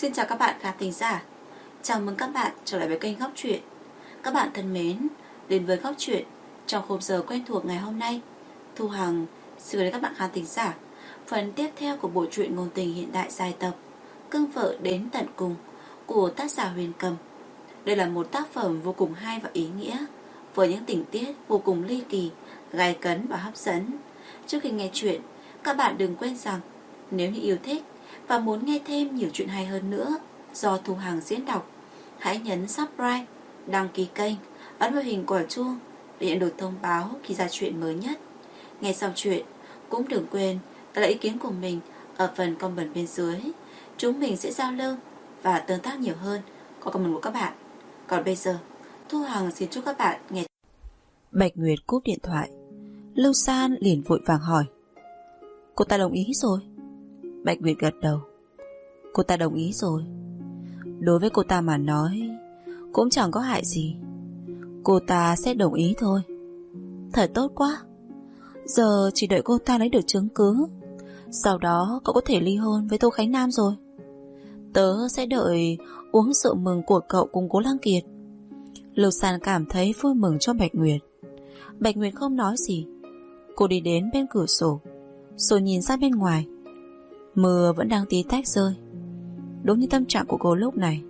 Xin chào các bạn khán thính giả. Chào mừng các bạn trở lại với kênh Góc Truyện. Các bạn thân mến, đến với Góc Truyện trong khung giờ quen thuộc ngày hôm nay, Thu Hằng xin gửi đến các bạn khán thính giả phần tiếp theo của bộ truyện ngôn tình hiện đại dài tập Cưng vợ đến tận cùng của tác giả Huyền Cầm. Đây là một tác phẩm vô cùng hay và ý nghĩa, với những tình tiết vô cùng ly kỳ, gay cấn và hấp dẫn. Trước khi nghe chuyện, các bạn đừng quên rằng nếu như yêu thích và muốn nghe thêm nhiều chuyện hay hơn nữa do Thu Hằng diễn đọc, hãy nhấn subscribe, đăng ký kênh, ấn vào hình quả chuông để nhận được thông báo khi ra chuyện mới nhất. Nghe xong chuyện, cũng đừng quên để lại ý kiến của mình ở phần comment bên dưới. Chúng mình sẽ giao lưu và tương tác nhiều hơn qua comment của các bạn. Còn bây giờ, Thu Hằng xin chúc các bạn nghe. Bạch Nguyệt cúp điện thoại. Lưu San liền vội vàng hỏi: cô ta đồng ý rồi? Bạch Nguyệt gật đầu. Cô ta đồng ý rồi. Đối với cô ta mà nói cũng chẳng có hại gì. Cô ta sẽ đồng ý thôi. Thật tốt quá. Giờ chỉ đợi cô ta lấy được chứng cứ, sau đó cậu có thể ly hôn với Tô Khánh Nam rồi. Tớ sẽ đợi uống rượu mừng của cậu cùng Cố Lăng Kiệt. Lưu San cảm thấy vui mừng cho Bạch Nguyệt. Bạch Nguyệt không nói gì. Cô đi đến bên cửa sổ rồi nhìn ra bên ngoài. Mưa vẫn đang tí tách rơi. Đúng như tâm trạng của cô lúc này.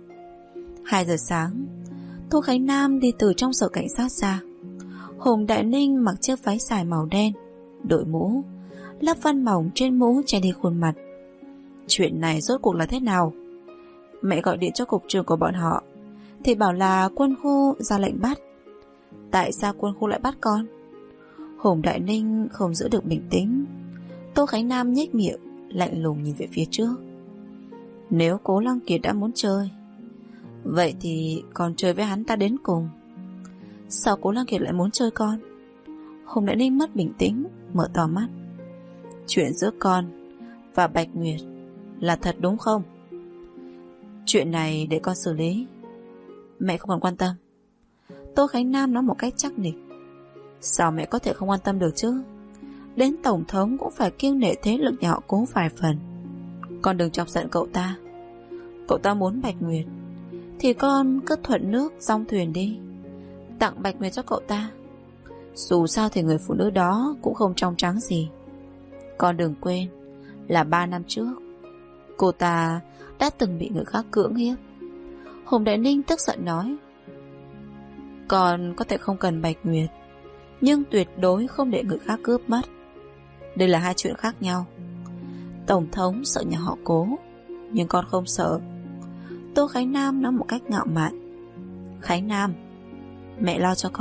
2 giờ sáng, Tô Khánh Nam đi từ trong sở cảnh sát ra. Hùng Đại Ninh mặc chiếc váy dài màu đen, đội mũ, lớp vân mỏng trên mũ che đi khuôn mặt. Chuyện này rốt cuộc là thế nào? Mẹ gọi điện cho cục trưởng của bọn họ thì bảo là quân khu ra lệnh bắt. Tại sao quân khu lại bắt con? Hùng Đại Ninh không giữ được bình tĩnh. Tô Khánh Nam nhếch miệng, lạnh lùng nhìn về phía trước. Nếu Cố Lăng Kiệt đã muốn chơi, vậy thì còn chơi với hắn ta đến cùng. Sao Cố Lăng Kiệt lại muốn chơi con? Hùng Đại Ninh mất bình tĩnh, mở to mắt. Chuyện giữa con và Bạch Nguyệt là thật đúng không? Chuyện này để con xử lý. Mẹ không còn quan tâm. Tô Khánh Nam nói một cách chắc nịch. Sao mẹ có thể không quan tâm được chứ? Đến tổng thống cũng phải kiêng nể thế lực nhà họ Cố vài phần. Con đừng chọc giận cậu ta. Cậu ta muốn Bạch Nguyệt thì con cứ thuận nước dong thuyền đi, tặng Bạch Nguyệt cho cậu ta. Dù sao thì người phụ nữ đó cũng không trong trắng gì. Con đừng quên là 3 năm trước cô ta đã từng bị người khác cưỡng hiếp. Hùng Đại Ninh tức giận nói: con có thể không cần Bạch Nguyệt, nhưng tuyệt đối không để người khác cướp mất. Đây là 2 chuyện khác nhau. Tổng thống sợ nhà họ Cố, nhưng con không sợ. Tô Khánh Nam nói một cách ngạo mạn. Khánh Nam, mẹ lo cho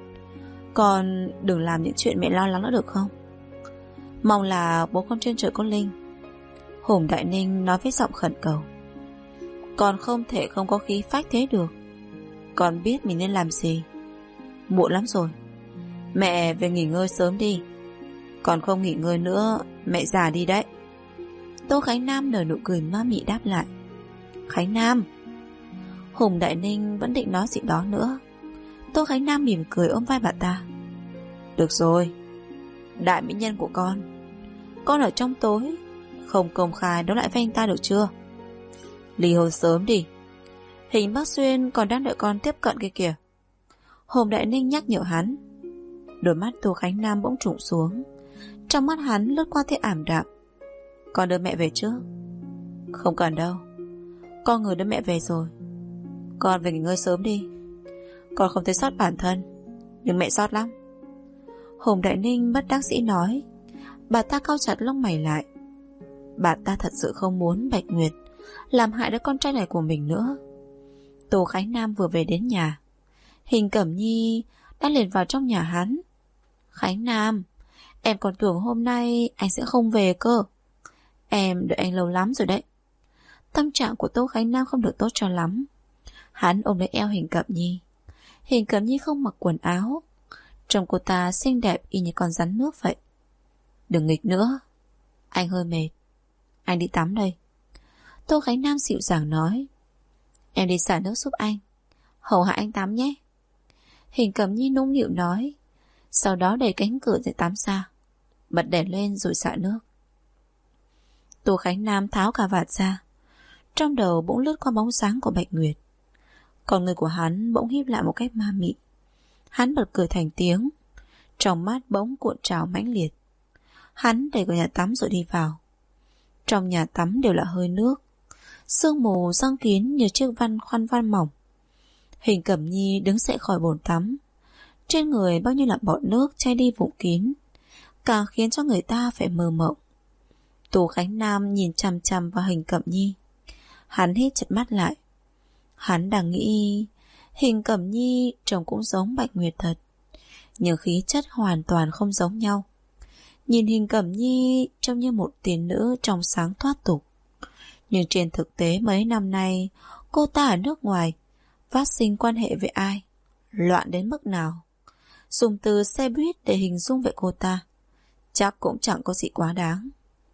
con đừng làm những chuyện mẹ lo lắng nữa được không? Mong là bố con trên trời có linh. Hùng Đại Ninh nói với giọng khẩn cầu. Con không thể không có khí phách thế được. Con biết mình nên làm gì. Muộn lắm rồi, mẹ về nghỉ ngơi sớm đi. Còn không nghỉ ngơi nữa mẹ già đi đấy. Tô Khánh Nam nở nụ cười ma mị đáp lại. Khánh Nam. Hùng Đại Ninh vẫn định nói gì đó nữa. Tô Khánh Nam mỉm cười ôm vai bà ta. Được rồi, đại mỹ nhân của con ở trong tối, không công khai đấu lại với anh ta được chưa? Ly hôn sớm đi. Hình Bắc Xuyên còn đang đợi con tiếp cận kia kìa. Hùng Đại Ninh nhắc nhở hắn. Đôi mắt Tô Khánh Nam bỗng trũng xuống. Trong mắt hắn lướt qua thế ảm đạm. Con đưa mẹ về trước. Không cần đâu, con người đưa mẹ về rồi. Con về nghỉ ngơi sớm đi. Con không thấy sót bản thân, nhưng mẹ sót lắm. Hùng Đại Ninh bất đắc dĩ nói. Bà ta cau chặt lông mày lại. Bà ta thật sự không muốn Bạch Nguyệt làm hại đứa con trai này của mình nữa. Tô Khánh Nam vừa về đến nhà, Hình Cẩm Nhi đã liền vào trong nhà hắn. Khánh Nam, em còn tưởng hôm nay anh sẽ không về cơ. Em đợi anh lâu lắm rồi đấy. Tâm trạng của Tô Khánh Nam không được tốt cho lắm. Hắn ôm lấy eo Hình Cẩm Nhi. Hình Cẩm Nhi không mặc quần áo, trông cô ta xinh đẹp y như con rắn nước vậy. Đừng nghịch nữa, anh hơi mệt, anh đi tắm đây. Tô Khánh Nam dịu dàng nói. Em đi xả nước giúp anh, hầu hạ anh tắm nhé. Hình Cẩm Nhi nũng nịu nói. Sau đó đẩy cánh cửa để tắm ra, bật đèn lên rồi xả nước. Tô Khánh Nam tháo cà vạt ra, Trong đầu bỗng lướt qua bóng sáng của Bạch Nguyệt. Còn người của hắn bỗng híp lại một cách ma mị. Hắn bật cười thành tiếng, trong mắt bỗng cuộn trào mãnh liệt. Hắn đẩy cửa nhà tắm rồi đi vào. Trong nhà tắm đều là hơi nước, sương mù giăng kín như chiếc khăn văn mỏng. Hình Cẩm Nhi đứng dậy khỏi bồn tắm, trên người bao nhiêu là bọt nước che đi vụng kín, càng khiến cho người ta phải mơ mộng. Tô Khánh Nam nhìn chằm chằm vào Hình Cẩm Nhi. Hắn hít chặt mắt lại. Hắn đang nghĩ Hình Cẩm Nhi trông cũng giống Bạch Nguyệt thật, nhưng khí chất hoàn toàn không giống nhau. Nhìn Hình Cẩm Nhi trông như một tiên nữ trong sáng thoát tục, nhưng trên thực tế mấy năm nay cô ta ở nước ngoài phát sinh quan hệ với ai, loạn đến mức nào, dùng từ xe buýt để hình dung về cô ta chắc cũng chẳng có gì quá đáng.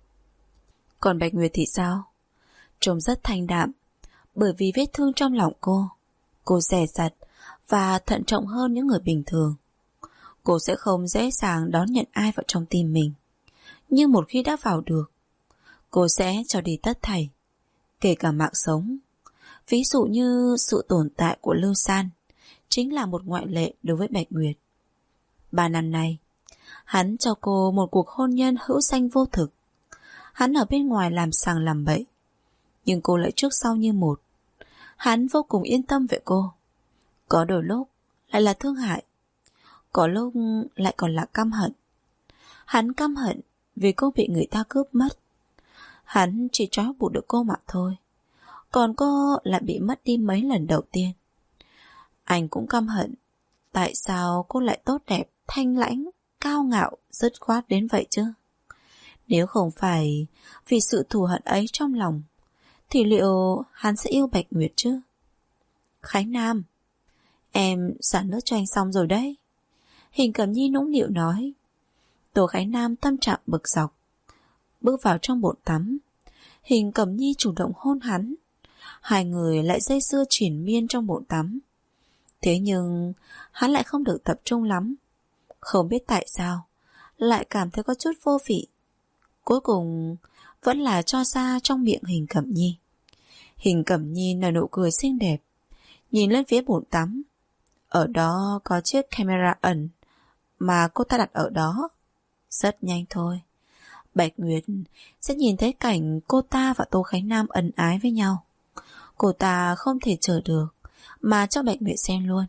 Còn Bạch Nguyệt thì sao? Trông rất thanh đạm, bởi vì vết thương trong lòng cô dè dặt và thận trọng hơn những người bình thường. Cô sẽ không dễ dàng đón nhận ai vào trong tim mình, nhưng một khi đã vào được, cô sẽ cho đi tất thảy, kể cả mạng sống. Ví dụ như sự tồn tại của Lưu San chính là một ngoại lệ đối với Bạch Nguyệt. 3 năm nay, hắn cho cô một cuộc hôn nhân hữu danh vô thực. Hắn ở bên ngoài làm sàng làm bậy, nhưng cô lại trước sau như một. Hắn vô cùng yên tâm về cô. Có đôi lúc lại là thương hại, có lúc lại còn là căm hận. Hắn căm hận vì cô bị người ta cướp mất. Hắn chỉ trói buộc được cô mà thôi, còn cô lại bị mất đi mấy lần đầu tiên. Anh cũng căm hận tại sao cô lại tốt đẹp, thanh lãnh, cao ngạo, dứt khoát đến vậy chứ. Nếu không phải vì sự thù hận ấy trong lòng, thì liệu hắn sẽ yêu Bạch Nguyệt chứ? Khánh Nam, em xả nước cho anh xong rồi đấy. Hình Cẩm Nhi nũng nịu nói. Tô Khánh Nam tâm trạng bực dọc, bước vào trong bồn tắm. Hình Cẩm Nhi chủ động hôn hắn. Hai người lại dây dưa triền miên trong bồn tắm. Thế nhưng hắn lại không được tập trung lắm. Không biết tại sao lại cảm thấy có chút vô vị. Cuối cùng vẫn là cho ra trong miệng Hình Cẩm Nhi. Hình Cẩm Nhi nở nụ cười xinh đẹp, nhìn lên phía bồn tắm. Ở đó có chiếc camera ẩn mà cô ta đặt ở đó. Rất nhanh thôi, Bạch Nguyệt sẽ nhìn thấy cảnh cô ta và Tô Khánh Nam ân ái với nhau. Cô ta không thể chờ được mà cho Bạch Nguyệt xem luôn.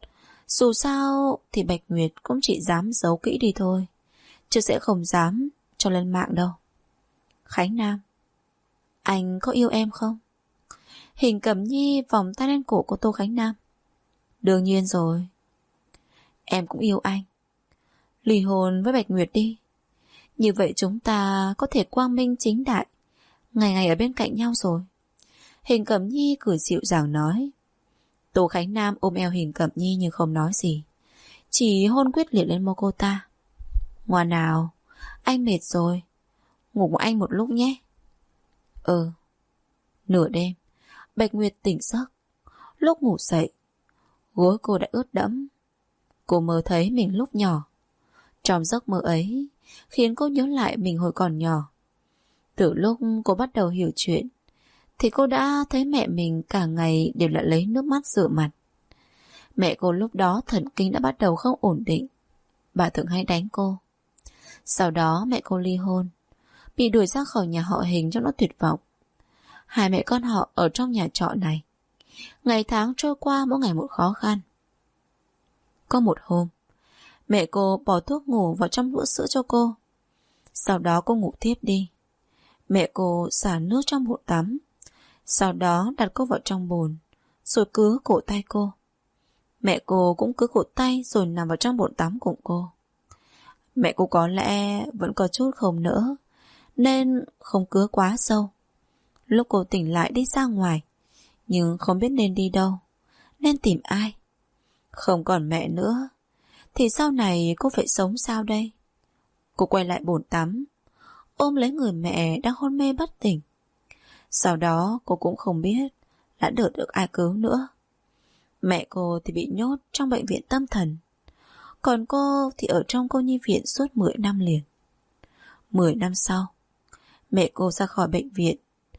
Dù sao thì Bạch Nguyệt cũng chỉ dám giấu kỹ đi thôi, chứ sẽ không dám cho lên mạng đâu. Khánh Nam, anh có yêu em không? Hình Cẩm Nhi vòng tay lên cổ của Tô Khánh Nam. Đương nhiên rồi. Em cũng yêu anh. Ly hôn với Bạch Nguyệt đi. Như vậy chúng ta có thể quang minh chính đại, ngày ngày ở bên cạnh nhau rồi. Hình Cẩm Nhi cười dịu dàng nói. Tô Khánh Nam ôm eo Hình Cẩm Nhi nhưng không nói gì, chỉ hôn quyết liệt lên môi cô ta. Ngoan nào, anh mệt rồi, ngủ cùng anh một lúc nhé. Nửa đêm, Bạch Nguyệt tỉnh giấc. Lúc ngủ dậy, gối cô đã ướt đẫm. Cô mơ thấy mình lúc nhỏ. Trong giấc mơ ấy khiến cô nhớ lại mình hồi còn nhỏ. Từ lúc cô bắt đầu hiểu chuyện thì cô đã thấy mẹ mình cả ngày đều lại lấy nước mắt rửa mặt. Mẹ cô lúc đó thần kinh đã bắt đầu không ổn định. Bà thường hay đánh cô. Sau đó mẹ cô ly hôn, bị đuổi ra khỏi nhà họ Hình cho nó tuyệt vọng. Hai mẹ con họ ở trong nhà trọ này. Ngày tháng trôi qua mỗi ngày một khó khăn. Có một hôm, mẹ cô bỏ thuốc ngủ vào trong hũ sữa cho cô. Sau đó cô ngủ thiếp đi. Mẹ cô xả nước trong bồn tắm, sau đó đặt cô vào trong bồn, rồi cứa cổ tay cô. Mẹ cô cũng cứa cổ tay rồi nằm vào trong bồn tắm cùng cô. Mẹ cô có lẽ vẫn có chút không nỡ, nên không cứa quá sâu. Lúc cô tỉnh lại đi ra ngoài, nhưng không biết nên đi đâu, nên tìm ai. Không còn mẹ nữa, thì sau này cô phải sống sao đây? Cô quay lại bồn tắm, ôm lấy người mẹ đang hôn mê bất tỉnh. Sau đó cô cũng không biết đã được ai cứu nữa. Mẹ cô thì bị nhốt trong bệnh viện tâm thần, còn cô thì ở trong cô nhi viện suốt 10 năm liền. 10 năm sau, mẹ cô ra khỏi bệnh viện.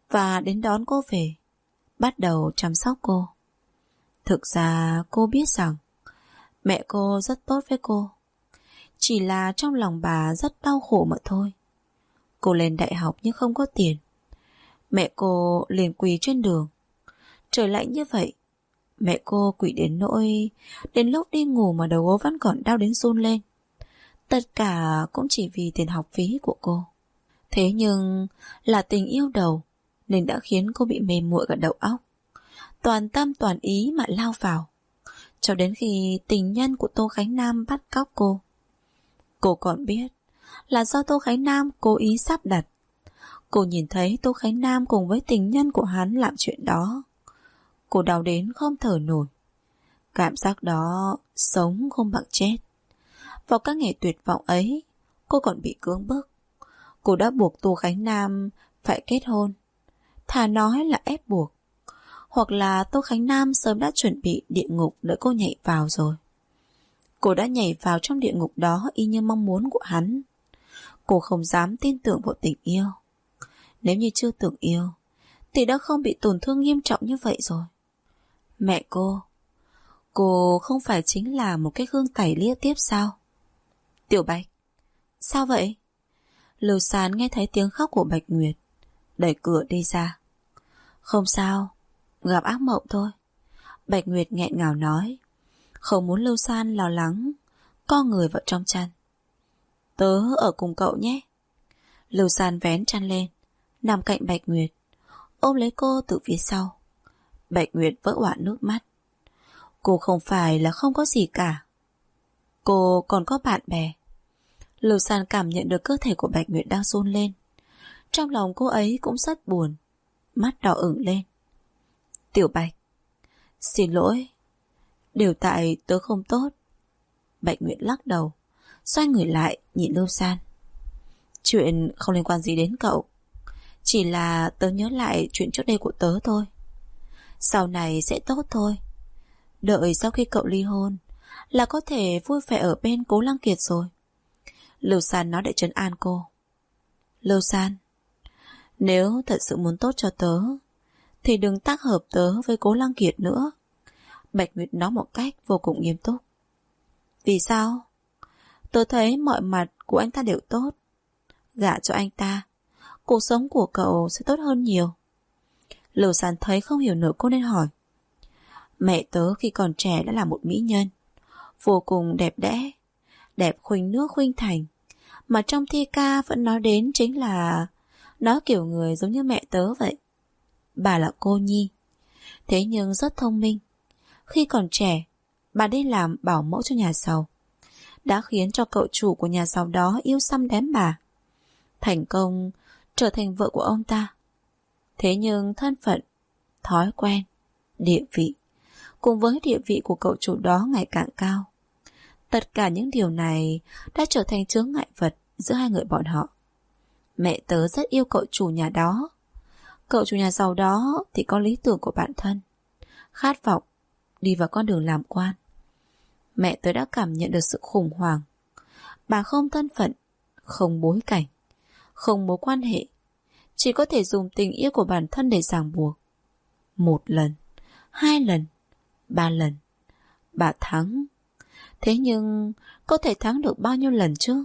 và đến đón cô về, bắt đầu chăm sóc cô. Thực ra cô biết rằng mẹ cô rất tốt với cô, chỉ là trong lòng bà rất đau khổ mà thôi. Cô lên đại học nhưng không có tiền, mẹ cô liền quỳ trên đường. Trời lạnh như vậy, mẹ cô quỳ đến nỗi đến lúc đi ngủ mà đầu gối vẫn còn đau đến run lên. Tất cả cũng chỉ vì tiền học phí của cô. Thế nhưng là tình yêu đầu nên đã khiến cô bị mềm muội cả đầu óc, toàn tâm toàn ý mà lao vào, cho đến khi tình nhân của Tô Khánh Nam bắt cóc cô. Cô còn biết là do Tô Khánh Nam cố ý sắp đặt. Cô nhìn thấy Tô Khánh Nam cùng với tình nhân của hắn làm chuyện đó, cô đau đến không thở nổi. Cảm giác đó sống không bằng chết. Vào các ngày tuyệt vọng ấy, cô còn bị cưỡng bức. Cô đã buộc Tô Khánh Nam phải kết hôn, thà nói là ép buộc. Hoặc là Tô Khánh Nam sớm đã chuẩn bị địa ngục đợi cô nhảy vào rồi. Cô đã nhảy vào trong địa ngục đó y như mong muốn của hắn. Cô không dám tin tưởng vào tình yêu. Nếu như chưa từng yêu thì đã không bị tổn thương nghiêm trọng như vậy rồi. Mẹ cô không phải chính là một cái gương tẩy lia tiếp sao? Tiểu Bạch, sao vậy? Lưu Sán nghe thấy tiếng khóc của Bạch Nguyệt, đẩy cửa đi ra. Không sao, gặp ác mộng thôi. Bạch Nguyệt nghẹn ngào nói, không muốn Lưu San lo lắng, co người vào trong chăn. Tớ ở cùng cậu nhé. Lưu San vén chăn lên, nằm cạnh Bạch Nguyệt, ôm lấy cô từ phía sau. Bạch Nguyệt vỡ òa nước mắt. Cô không phải là không có gì cả, cô còn có bạn bè. Lưu San cảm nhận được cơ thể của Bạch Nguyệt đang run lên. Trong lòng cô ấy cũng rất buồn, mắt đỏ ửng lên. Tiểu Bạch, xin lỗi, đều tại tớ không tốt. Bạch Nguyệt lắc đầu, xoay người lại nhìn Lưu San. Chuyện không liên quan gì đến cậu, chỉ là tớ nhớ lại chuyện trước đây của tớ thôi. Sau này sẽ tốt thôi. Đợi sau khi cậu ly hôn là có thể vui vẻ ở bên Cố Lăng Kiệt rồi. Lưu San nói để trấn an cô. Lưu San, nếu thật sự muốn tốt cho tớ thì đừng tác hợp tớ với Cố Lăng Kiệt nữa. Bạch Nguyệt nói một cách vô cùng nghiêm túc. Vì sao? Tớ thấy mọi mặt của anh ta đều tốt. Gả cho anh ta, cuộc sống của cậu sẽ tốt hơn nhiều. Lưu San thấy không hiểu nữa, cô nên hỏi. Mẹ tớ khi còn trẻ đã là một mỹ nhân, vô cùng đẹp đẽ, đẹp khuynh nước khuynh thành, mà trong thi ca vẫn nói đến chính là nó kiểu người giống như mẹ tớ vậy. Bà là cô nhi, thế nhưng rất thông minh. Khi còn trẻ, bà đi làm bảo mẫu cho nhà giàu, đã khiến cho cậu chủ của nhà giàu đó yêu săm đém bà, thành công trở thành vợ của ông ta. Thế nhưng thân phận, thói quen, địa vị cùng với địa vị của cậu chủ đó ngày càng cao. Tất cả những điều này đã trở thành chướng ngại vật giữa hai người bọn họ. Mẹ tớ rất yêu cậu chủ nhà đó. Cậu chủ nhà giàu đó thì có lý tưởng của bản thân, khát vọng đi vào con đường làm quan. Mẹ tớ đã cảm nhận được sự khủng hoảng. Bà không thân phận, không bối cảnh, không mối quan hệ, chỉ có thể dùng tình yêu của bản thân để ràng buộc. Một lần, hai lần, ba lần, bà thắng. Thế nhưng có thể thắng được bao nhiêu lần chứ?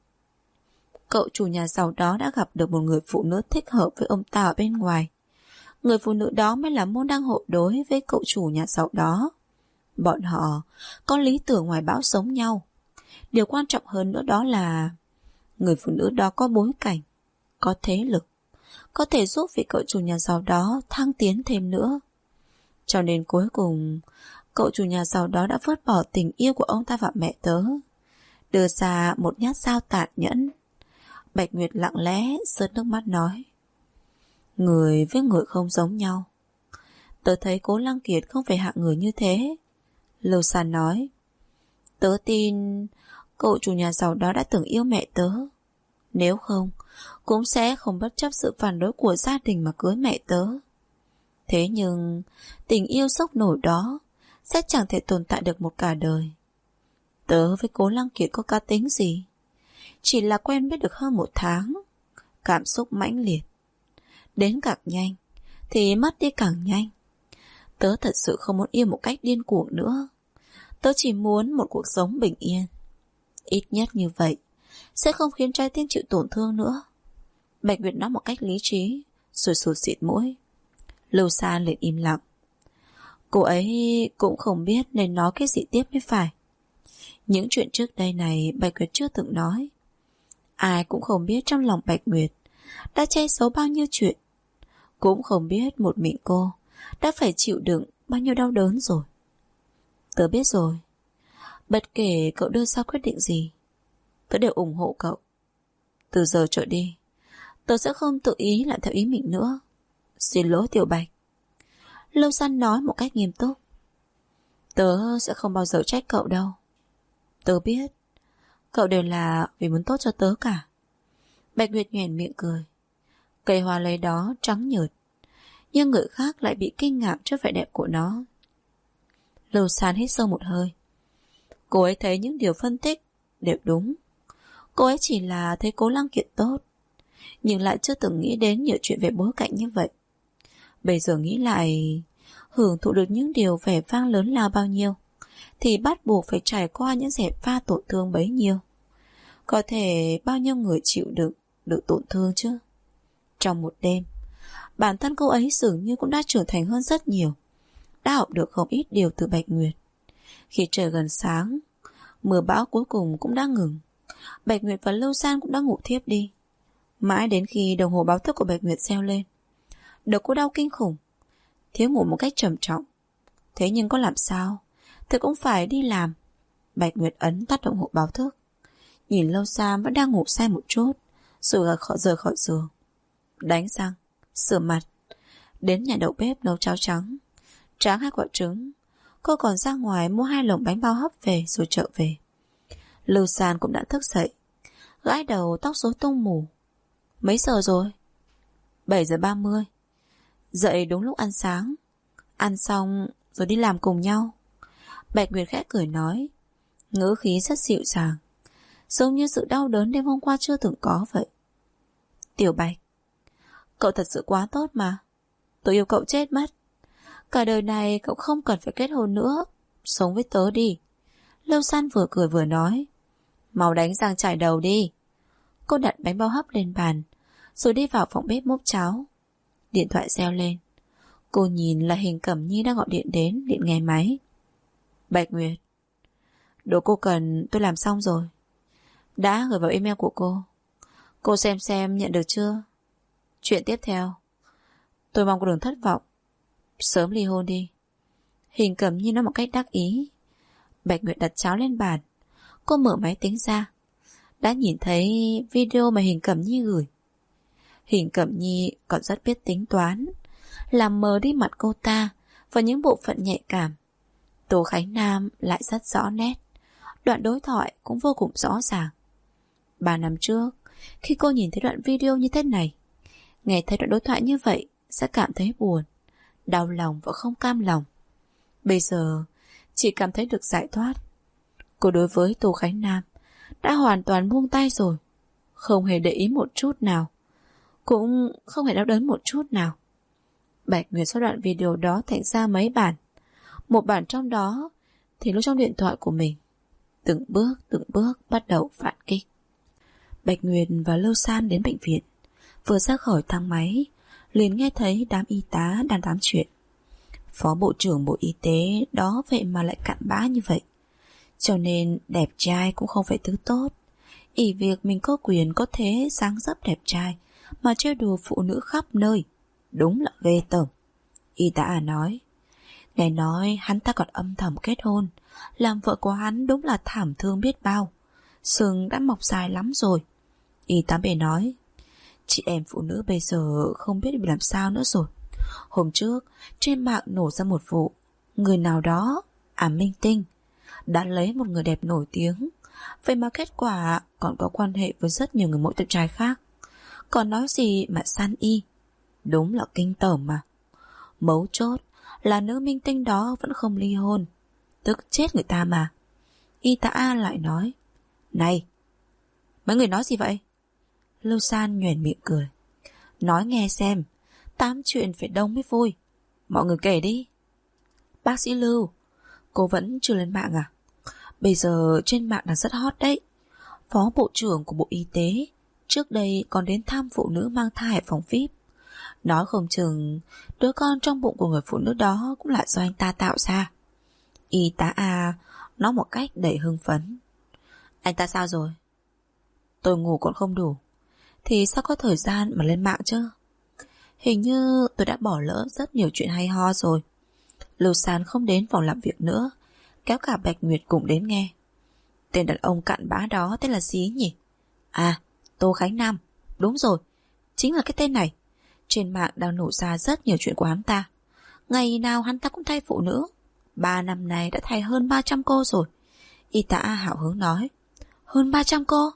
Cậu chủ nhà giàu đó đã gặp được một người phụ nữ thích hợp với ông ta ở bên ngoài. Người phụ nữ đó mới là môn đăng hộ đối với cậu chủ nhà giàu đó. Bọn họ có lý tưởng ngoài bão sống nhau. Điều quan trọng hơn nữa đó là người phụ nữ đó có bối cảnh, có thế lực, có thể giúp vị cậu chủ nhà giàu đó thăng tiến thêm nữa. Cho nên cuối cùng cậu chủ nhà giàu đó đã vứt bỏ tình yêu của ông ta và mẹ tớ, đưa ra một nhát dao tàn nhẫn. Bạch Nguyệt lặng lẽ rớt nước mắt nói, người với người không giống nhau. Tớ thấy Cố Lăng Kiệt không phải hạng người như thế. Lưu San nói, tớ tin cậu chủ nhà giàu đó đã từng yêu mẹ tớ. Nếu không, cũng sẽ không bất chấp sự phản đối của gia đình mà cưới mẹ tớ. Thế nhưng tình yêu sốc nổi đó sẽ chẳng thể tồn tại được một cả đời. Tớ với Cố Lăng Kiệt có cá tính gì? Chỉ là quen biết được hơn 1 tháng, cảm xúc mãnh liệt. Đến càng nhanh thì mất đi càng nhanh. Tớ thật sự không muốn yêu một cách điên cuồng nữa. Tớ chỉ muốn một cuộc sống bình yên. Ít nhất như vậy sẽ không khiến trái tim chịu tổn thương nữa. Bạch Nguyệt nói một cách lý trí, rồi sụt xịt mũi. Lưu San liền im lặng. Cô ấy cũng không biết nên nói cái gì tiếp mới phải. Những chuyện trước đây này Bạch Nguyệt chưa từng nói. Ai cũng không biết trong lòng Bạch Nguyệt đã che giấu bao nhiêu chuyện. Cũng không biết một mình cô đã phải chịu đựng bao nhiêu đau đớn rồi. Tớ biết rồi. Bất kể cậu đưa ra quyết định gì, tớ đều ủng hộ cậu. Từ giờ trở đi, tớ sẽ không tự ý làm theo ý mình nữa. Xin lỗi Tiểu Bạch. Lâu San nói một cách nghiêm túc. Tớ sẽ không bao giờ trách cậu đâu. Tớ biết cậu đều là vì muốn tốt cho tớ cả. Bạch Nguyệt nhoẻn miệng cười. Cây hoa lấy đó trắng nhợt, nhưng người khác lại bị kinh ngạc trước vẻ đẹp của nó. Lâu San hít sâu một hơi. Cô ấy thấy những điều phân tích đều đúng. Cô ấy chỉ là thấy Cố Lăng Kiệt tốt, nhưng lại chưa từng nghĩ đến nhiều chuyện về bối cảnh như vậy. Bây giờ nghĩ lại, hưởng thụ được những điều vẻ vang lớn lao bao nhiêu thì bắt buộc phải trải qua những dẹp pha tổn thương bấy nhiêu. Có thể bao nhiêu người chịu đựng được tổn thương chứ. Trong một đêm, bản thân cô ấy dường như cũng đã trưởng thành hơn rất nhiều, đã học được không ít điều từ Bạch Nguyệt. Khi trời gần sáng, mưa bão cuối cùng cũng đã ngừng. Bạch Nguyệt và Lưu San cũng đã ngủ thiếp đi. Mãi đến khi đồng hồ báo thức của Bạch Nguyệt reo lên, đầu cô đau kinh khủng, thiếu ngủ một cách trầm trọng. Thế nhưng có làm sao thì cũng phải đi làm. Bạch Nguyệt ấn tắt đồng hồ báo thức, nhìn Lưu San vẫn đang ngủ say một chút, rồi rời khỏi giường. Đánh răng, rửa mặt, đến nhà đầu bếp nấu cháo trắng, tráng 2 quả trứng. Cô còn ra ngoài mua 2 lồng bánh bao hấp về rồi trở về. Lưu San cũng đã thức dậy, gãi đầu tóc rối tung mù. Mấy giờ rồi? 7:30. Dậy đúng lúc ăn sáng. Ăn xong rồi đi làm cùng nhau. Bạch Nguyệt khẽ cười nói, ngữ khí rất dịu dàng, giống như sự đau đớn đêm hôm qua chưa từng có vậy. Tiểu Bạch, cậu thật sự quá tốt mà. Tôi yêu cậu chết mất. Cả đời này cậu không cần phải kết hôn nữa, sống với tớ đi. Lưu San vừa cười vừa nói. Mau đánh răng chải đầu đi. Cô đặt bánh bao hấp lên bàn, rồi đi vào phòng bếp múc cháo. Điện thoại reo lên. Cô nhìn là Hình Cẩm Nhi đang gọi điện đến, điện nghe máy. Bạch Nguyệt, đồ cô cần tôi làm xong rồi, đã gửi vào email của cô. Cô xem nhận được chưa? Chuyện tiếp theo, tôi mong cô đừng thất vọng. Sớm ly hôn đi. Hình Cẩm Nhi nói một cách đắc ý. Bạch Nguyệt đặt cháo lên bàn. Cô mở máy tính ra, đã nhìn thấy video mà Hình Cẩm Nhi gửi. Hình Cẩm Nhi còn rất biết tính toán, làm mờ đi mặt cô ta và những bộ phận nhạy cảm. Tô Khánh Nam lại rất rõ nét, đoạn đối thoại cũng vô cùng rõ ràng. 3 năm trước, khi cô nhìn thấy đoạn video như thế này, nghe thấy đoạn đối thoại như vậy sẽ cảm thấy buồn, đau lòng và không cam lòng. Bây giờ chỉ cảm thấy được giải thoát. Cô đối với Tô Khánh Nam đã hoàn toàn buông tay rồi, không hề để ý một chút nào, cũng không hề đau đớn một chút nào. Bạch Nguyệt xóa đoạn video đó thành ra mấy bản. Một bản trong đó thì lưu trong điện thoại của mình. Từng bước bắt đầu phản kích. Bạch Nguyệt và Lưu San đến bệnh viện. Vừa ra khỏi thang máy, liền nghe thấy đám y tá đang tám chuyện. Phó Bộ trưởng Bộ Y tế đó vậy mà lại cặn bã như vậy. Cho nên đẹp trai cũng không phải thứ tốt. Ỷ việc mình có quyền có thế dáng dấp đẹp trai mà trêu đùa phụ nữ khắp nơi, đúng là ghê tởm. Y tá nói, nghe nói hắn ta còn âm thầm kết hôn, làm vợ của hắn đúng là thảm thương biết bao, sừng đã mọc dài lắm rồi. Y tá bề nói, chị em phụ nữ bây giờ không biết làm sao nữa rồi. Hôm trước trên mạng nổ ra một vụ, người nào đó, minh tinh, đã lấy một người đẹp nổi tiếng, vậy mà kết quả còn có quan hệ với rất nhiều người mẫu đẹp trai khác. Còn nói gì mà san y, đúng là kinh tởm mà. Mấu chốt là nữ minh tinh đó vẫn không ly hôn, tức chết người ta mà. Y tá A lại nói, này, mấy người nói gì vậy? Lưu San nhoẻn miệng cười, nói nghe xem, Tám chuyện phải đông mới vui. Mọi người kể đi. Bác sĩ Lưu, cô vẫn chưa lên mạng à? Bây giờ trên mạng là rất hot đấy. Phó Bộ trưởng của Bộ Y tế trước đây còn đến thăm phụ nữ mang thai ở phòng VIP. Nói không chừng đứa con trong bụng của người phụ nữ đó cũng là do anh ta tạo ra. Y tá A nói một cách đầy hưng phấn. Anh ta sao rồi? Tôi ngủ còn không đủ, thì sao có thời gian mà lên mạng chứ? Hình như tôi đã bỏ lỡ rất nhiều chuyện hay ho rồi. Lưu San không đến phòng làm việc nữa, kéo cả Bạch Nguyệt cùng đến nghe. Tên đàn ông cặn bã đó tên là gì nhỉ? À, Tô Khánh Nam. Đúng rồi, chính là cái tên này. Trên mạng đang nổ ra rất nhiều chuyện của hắn ta. Ngày nào hắn ta cũng thay phụ nữ. 3 năm nay đã thay hơn 300 cô rồi. Y tá hào hứng nói. Hơn 300 cô?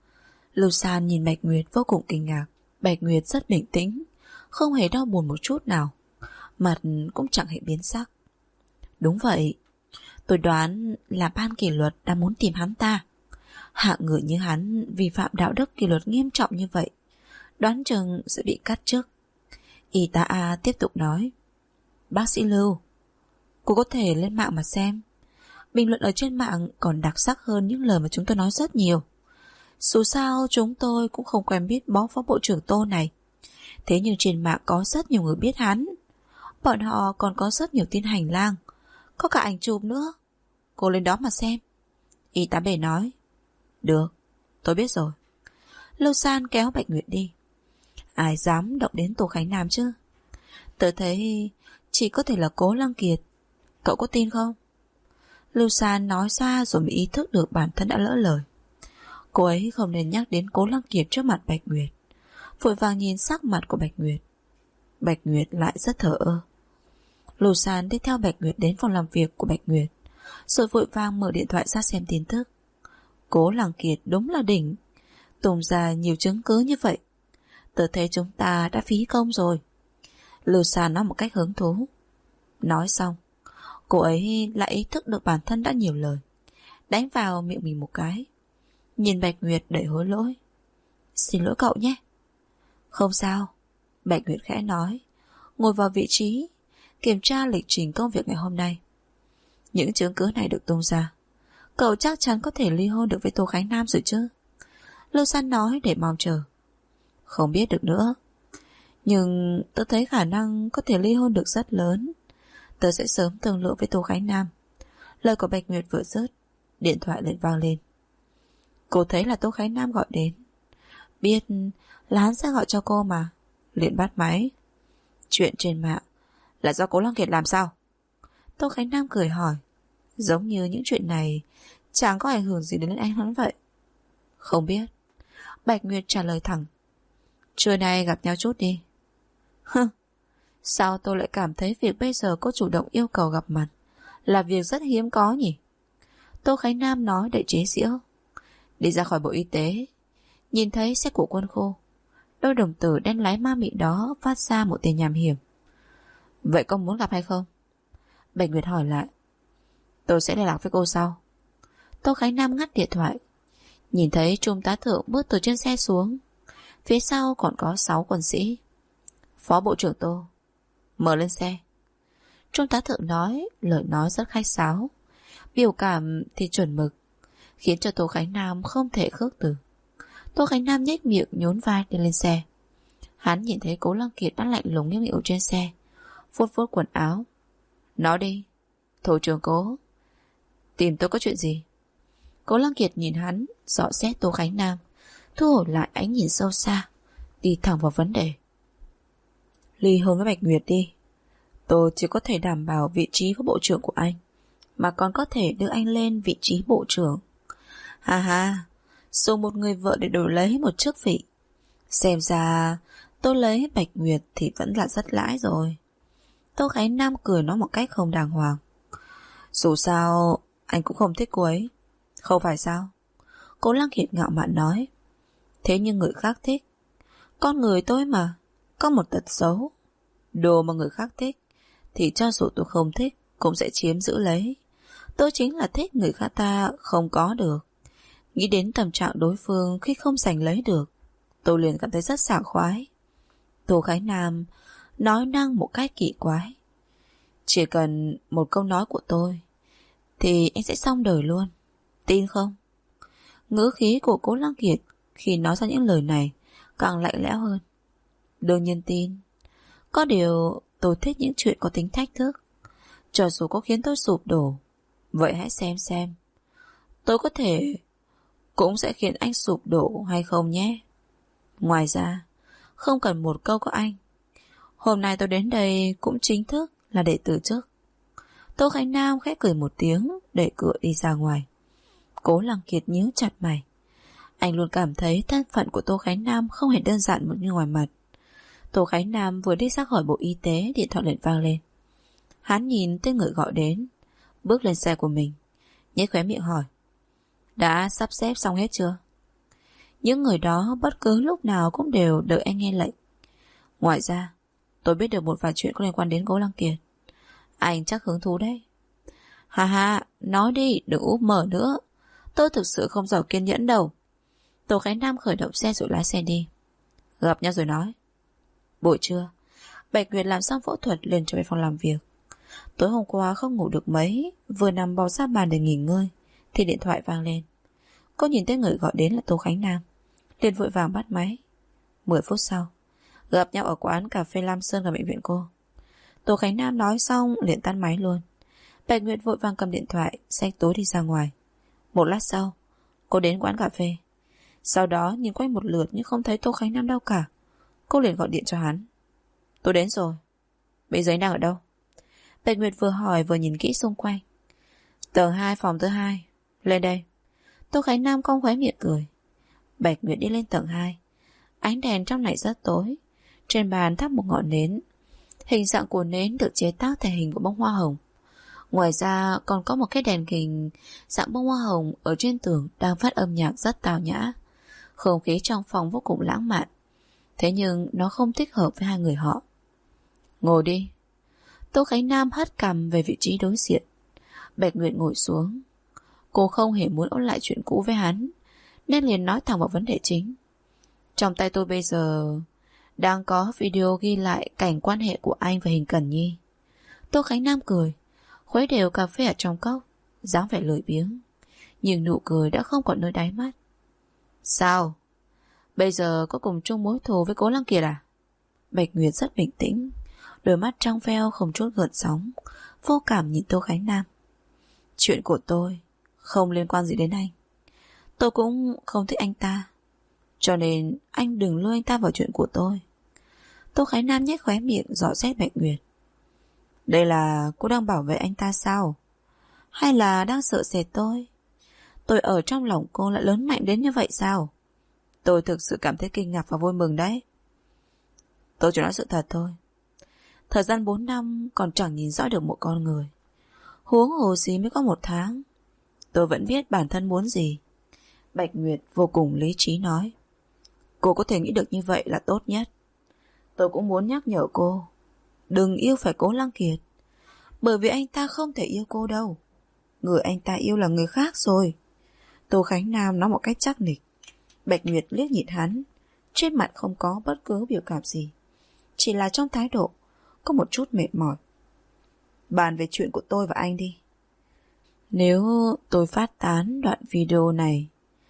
Lưu San nhìn Bạch Nguyệt vô cùng kinh ngạc. Bạch Nguyệt rất bình tĩnh, không hề đau buồn một chút nào, mặt cũng chẳng hề biến sắc. Đúng vậy, tôi đoán là ban kỷ luật đang muốn tìm hắn ta. Hạng người như hắn vi phạm đạo đức kỷ luật nghiêm trọng như vậy, đoán chừng sẽ bị cắt chức. Y tá A tiếp tục nói. Bác sĩ Lưu, cô có thể lên mạng mà xem. Bình luận ở trên mạng còn đặc sắc hơn những lời mà chúng tôi nói rất nhiều. Dù sao chúng tôi cũng không quen biết phó bộ trưởng Tô này. Thế nhưng trên mạng có rất nhiều người biết hắn. Bọn họ còn có rất nhiều tin hành lang, có cả ảnh chụp nữa. Cô lên đó mà xem. Y tá B nói. Được, tôi biết rồi. Lưu San kéo Bạch Nguyệt đi. Ai dám động đến Tô Khánh Nam chứ? Tớ thấy chỉ có thể là Cố Lăng Kiệt. Cậu có tin không? Lưu San nói ra rồi mới ý thức được bản thân đã lỡ lời. Cô ấy không nên nhắc đến Cố Lăng Kiệt trước mặt Bạch Nguyệt. Vội vàng nhìn sắc mặt của Bạch Nguyệt. Bạch Nguyệt lại rất thờ ơ. Lưu San đi theo Bạch Nguyệt đến phòng làm việc của Bạch Nguyệt, rồi vội vàng mở điện thoại ra xem tin tức. Cố Lăng Kiệt đúng là đỉnh, tung ra nhiều chứng cứ như vậy. Tớ thấy chúng ta đã phí công rồi. Lưu San nói một cách hứng thú. Nói xong, cô ấy lại ý thức được bản thân đã nhiều lời, đánh vào miệng mình một cái. Nhìn Bạch Nguyệt đầy hối lỗi. Xin lỗi cậu nhé. Không sao, Bạch Nguyệt khẽ nói, ngồi vào vị trí, kiểm tra lịch trình công việc ngày hôm nay. Những chứng cứ này được tung ra, cậu chắc chắn có thể ly hôn được với Tô Khánh Nam rồi chứ? Lưu San nói để mong chờ. Không biết được nữa, nhưng tớ thấy khả năng có thể ly hôn được rất lớn. Tớ sẽ sớm thương lượng với Tô Khánh Nam. Lời của Bạch Nguyệt vừa dứt, điện thoại lại vang lên. Cô thấy là Tô Khánh Nam gọi đến, biết là hắn sẽ gọi cho cô mà, liền bắt máy. Chuyện trên mạng là do Cố Lăng Kiệt làm sao? Tô Khánh Nam cười hỏi, giống như những chuyện này chẳng có ảnh hưởng gì đến anh hắn vậy. Không biết. Bạch Nguyệt trả lời thẳng. Trưa nay gặp nhau chút đi. Hừ, sao tôi lại cảm thấy việc bây giờ cô chủ động yêu cầu gặp mặt là việc rất hiếm có nhỉ? Tô Khánh Nam nói đầy chế giễu. Đi ra khỏi Bộ Y tế, nhìn thấy xe của Quân khu, đôi đồng tử đen láy ma mị đó phát ra một tiếng nham hiểm. Vậy con muốn gặp hay không? Bạch Nguyệt hỏi lại. Tôi sẽ liên lạc với cô sau. Tô Khánh Nam ngắt điện thoại. Nhìn thấy Trung tá thượng bước từ trên xe xuống, phía sau còn có 6 quân sĩ. Phó Bộ trưởng Tô, mở lên xe. Trung tá thượng nói, lời nói rất khách sáo, biểu cảm thì chuẩn mực, khiến cho Tô Khánh Nam không thể khước từ. Tô Khánh Nam nhếch miệng nhún vai đi lên xe. Hắn nhìn thấy Cố Lăng Kiệt đang lạnh lùng nghiêm nghị trên xe, vuốt vuốt quần áo. Nói đi, thủ trưởng Cố, tìm tôi có chuyện gì? Cố Lăng Kiệt nhìn hắn, dò xét Tô Khánh Nam, thu hồi lại ánh nhìn sâu xa, đi thẳng vào vấn đề. Ly hôn với Bạch Nguyệt đi. Tôi chỉ có thể đảm bảo vị trí của bộ trưởng của anh, mà còn có thể đưa anh lên vị trí bộ trưởng. Ha ha, dùng một người vợ để đổi lấy một chức vị. Xem ra tôi lấy Bạch Nguyệt thì vẫn là rất lãi rồi. Tô Khánh Nam cười nói một cách không đàng hoàng. Dù sao anh cũng không thích cô ấy, không phải sao? Cố Lăng Kiệt ngạo mạn nói. Thế nhưng người khác thích. Con người tôi mà, có một tật xấu. Đồ mà người khác thích thì cho dù tôi không thích cũng sẽ chiếm giữ lấy. Tôi chính là thích người khác ta không có được. Nghĩ đến tâm trạng đối phương khi không giành lấy được, tôi liền cảm thấy rất sảng khoái. Tô Khánh Nam nói năng một cách kỳ quái. Chỉ cần một câu nói của tôi thì anh sẽ xong đời luôn. Tin không? Ngữ khí của Cố Lăng Kiệt khi nói ra những lời này càng lạnh lẽo hơn. Đương nhiên tin. Có điều tôi thích những chuyện có tính thách thức. Cho dù có khiến tôi sụp đổ, vậy hãy xem tôi có thể cũng sẽ khiến anh sụp đổ hay không nhé. Ngoài ra, không cần một câu của anh, hôm nay tôi đến đây cũng chính thức là để từ chức. Tô Khánh Nam khẽ cười một tiếng, đẩy cửa đi ra ngoài. Cố Lăng Kiệt nhíu chặt mày. Anh luôn cảm thấy thân phận của Tô Khánh Nam không hề đơn giản một như ngoài mặt. Tô Khánh Nam vừa đi ra khỏi bộ y tế, điện thoại liền vang lên. Hắn nhìn tên người gọi đến, bước lên xe của mình, nhếch khóe miệng hỏi: đã sắp xếp xong hết chưa? Những người đó bất cứ lúc nào cũng đều đợi anh nghe lệnh. Ngoài ra, tôi biết được một vài chuyện có liên quan đến Cố Lăng Kiệt. Anh chắc hứng thú đấy. Ha, nói đi, đừng úp mở nữa. Tôi thực sự không giỏi kiên nhẫn đâu. Tô Khánh Nam khởi động xe rồi lái xe đi. Gặp nhau rồi nói. Buổi trưa, Bạch Nguyệt làm xong phẫu thuật liền trở về phòng làm việc. Tối hôm qua không ngủ được mấy, vừa nằm bò sát bàn để nghỉ ngơi thì điện thoại vang lên. Cô nhìn thấy người gọi đến là Tô Khánh Nam, liền vội vàng bắt máy. 10 phút sau, gặp nhau ở quán cà phê Lam Sơn gần bệnh viện cô. Tô Khánh Nam nói xong liền tắt máy luôn. Bạch Nguyệt vội vàng cầm điện thoại, xách túi đi ra ngoài. Một lát sau, cô đến quán cà phê. Sau đó nhìn quanh một lượt nhưng không thấy Tô Khánh Nam đâu cả. Cô liền gọi điện cho hắn. Tôi đến rồi. Bây giờ anh đang ở đâu? Bạch Nguyệt vừa hỏi vừa nhìn kỹ xung quanh. Tầng 2 phòng thứ 2. Lên đây. Tô Khánh Nam cong khóe miệng cười. Bạch Nguyệt đi lên tầng 2. Ánh đèn trong này rất tối. Trên bàn thắp một ngọn nến. Hình dạng của nến được chế tác thành hình của bông hoa hồng. Ngoài ra còn có một cái đèn hình dạng bông hoa hồng ở trên tường đang phát âm nhạc rất tào nhã. Không khí trong phòng vô cùng lãng mạn. Thế nhưng nó không thích hợp với hai người họ. Ngồi đi. Tô Khánh Nam hất cằm về vị trí đối diện. Bạch Nguyệt ngồi xuống. Cô không hề muốn ôn lại chuyện cũ với hắn, nên liền nói thẳng vào vấn đề chính. Trong tay tôi bây giờ đang có video ghi lại cảnh quan hệ của anh và Hình Cẩn Nhi. Tô Khánh Nam cười, khuấy đều cà phê ở trong cốc, dáng vẻ lười biếng, nhưng nụ cười đã không còn nơi đáy mắt. Sao? Bây giờ có cùng chung mối thù với Cố Lăng Kiệt à? Bạch Nguyệt rất bình tĩnh, đôi mắt trong veo không chút gợn sóng, vô cảm nhìn Tô Khánh Nam. Chuyện của tôi không liên quan gì đến anh. Tôi cũng không thích anh ta, cho nên anh đừng lôi anh ta vào chuyện của tôi. Tô Khánh Nam nhếch khóe miệng dò xét Bạch Nguyệt. Đây là cô đang bảo vệ anh ta sao? Hay là đang sợ sệt tôi? Tôi ở trong lòng cô lại lớn mạnh đến như vậy sao? Tôi thực sự cảm thấy kinh ngạc và vui mừng đấy. Tôi chỉ nói sự thật thôi. Thời gian 4 năm còn chẳng nhìn rõ được một con người, huống hồ gì mới có 1 tháng. Tôi vẫn biết bản thân muốn gì. Bạch Nguyệt vô cùng lý trí nói. Cô có thể nghĩ được như vậy là tốt nhất. Tôi cũng muốn nhắc nhở cô, đừng yêu phải Cố Lăng Kiệt, bởi vì anh ta không thể yêu cô đâu. Người anh ta yêu là người khác rồi. Tô Khánh Nam nói một cách chắc nịch. Bạch Nguyệt liếc nhìn hắn, trên mặt không có bất cứ biểu cảm gì, chỉ là trong thái độ có một chút mệt mỏi. Bàn về chuyện của tôi và anh đi. Nếu tôi phát tán đoạn video này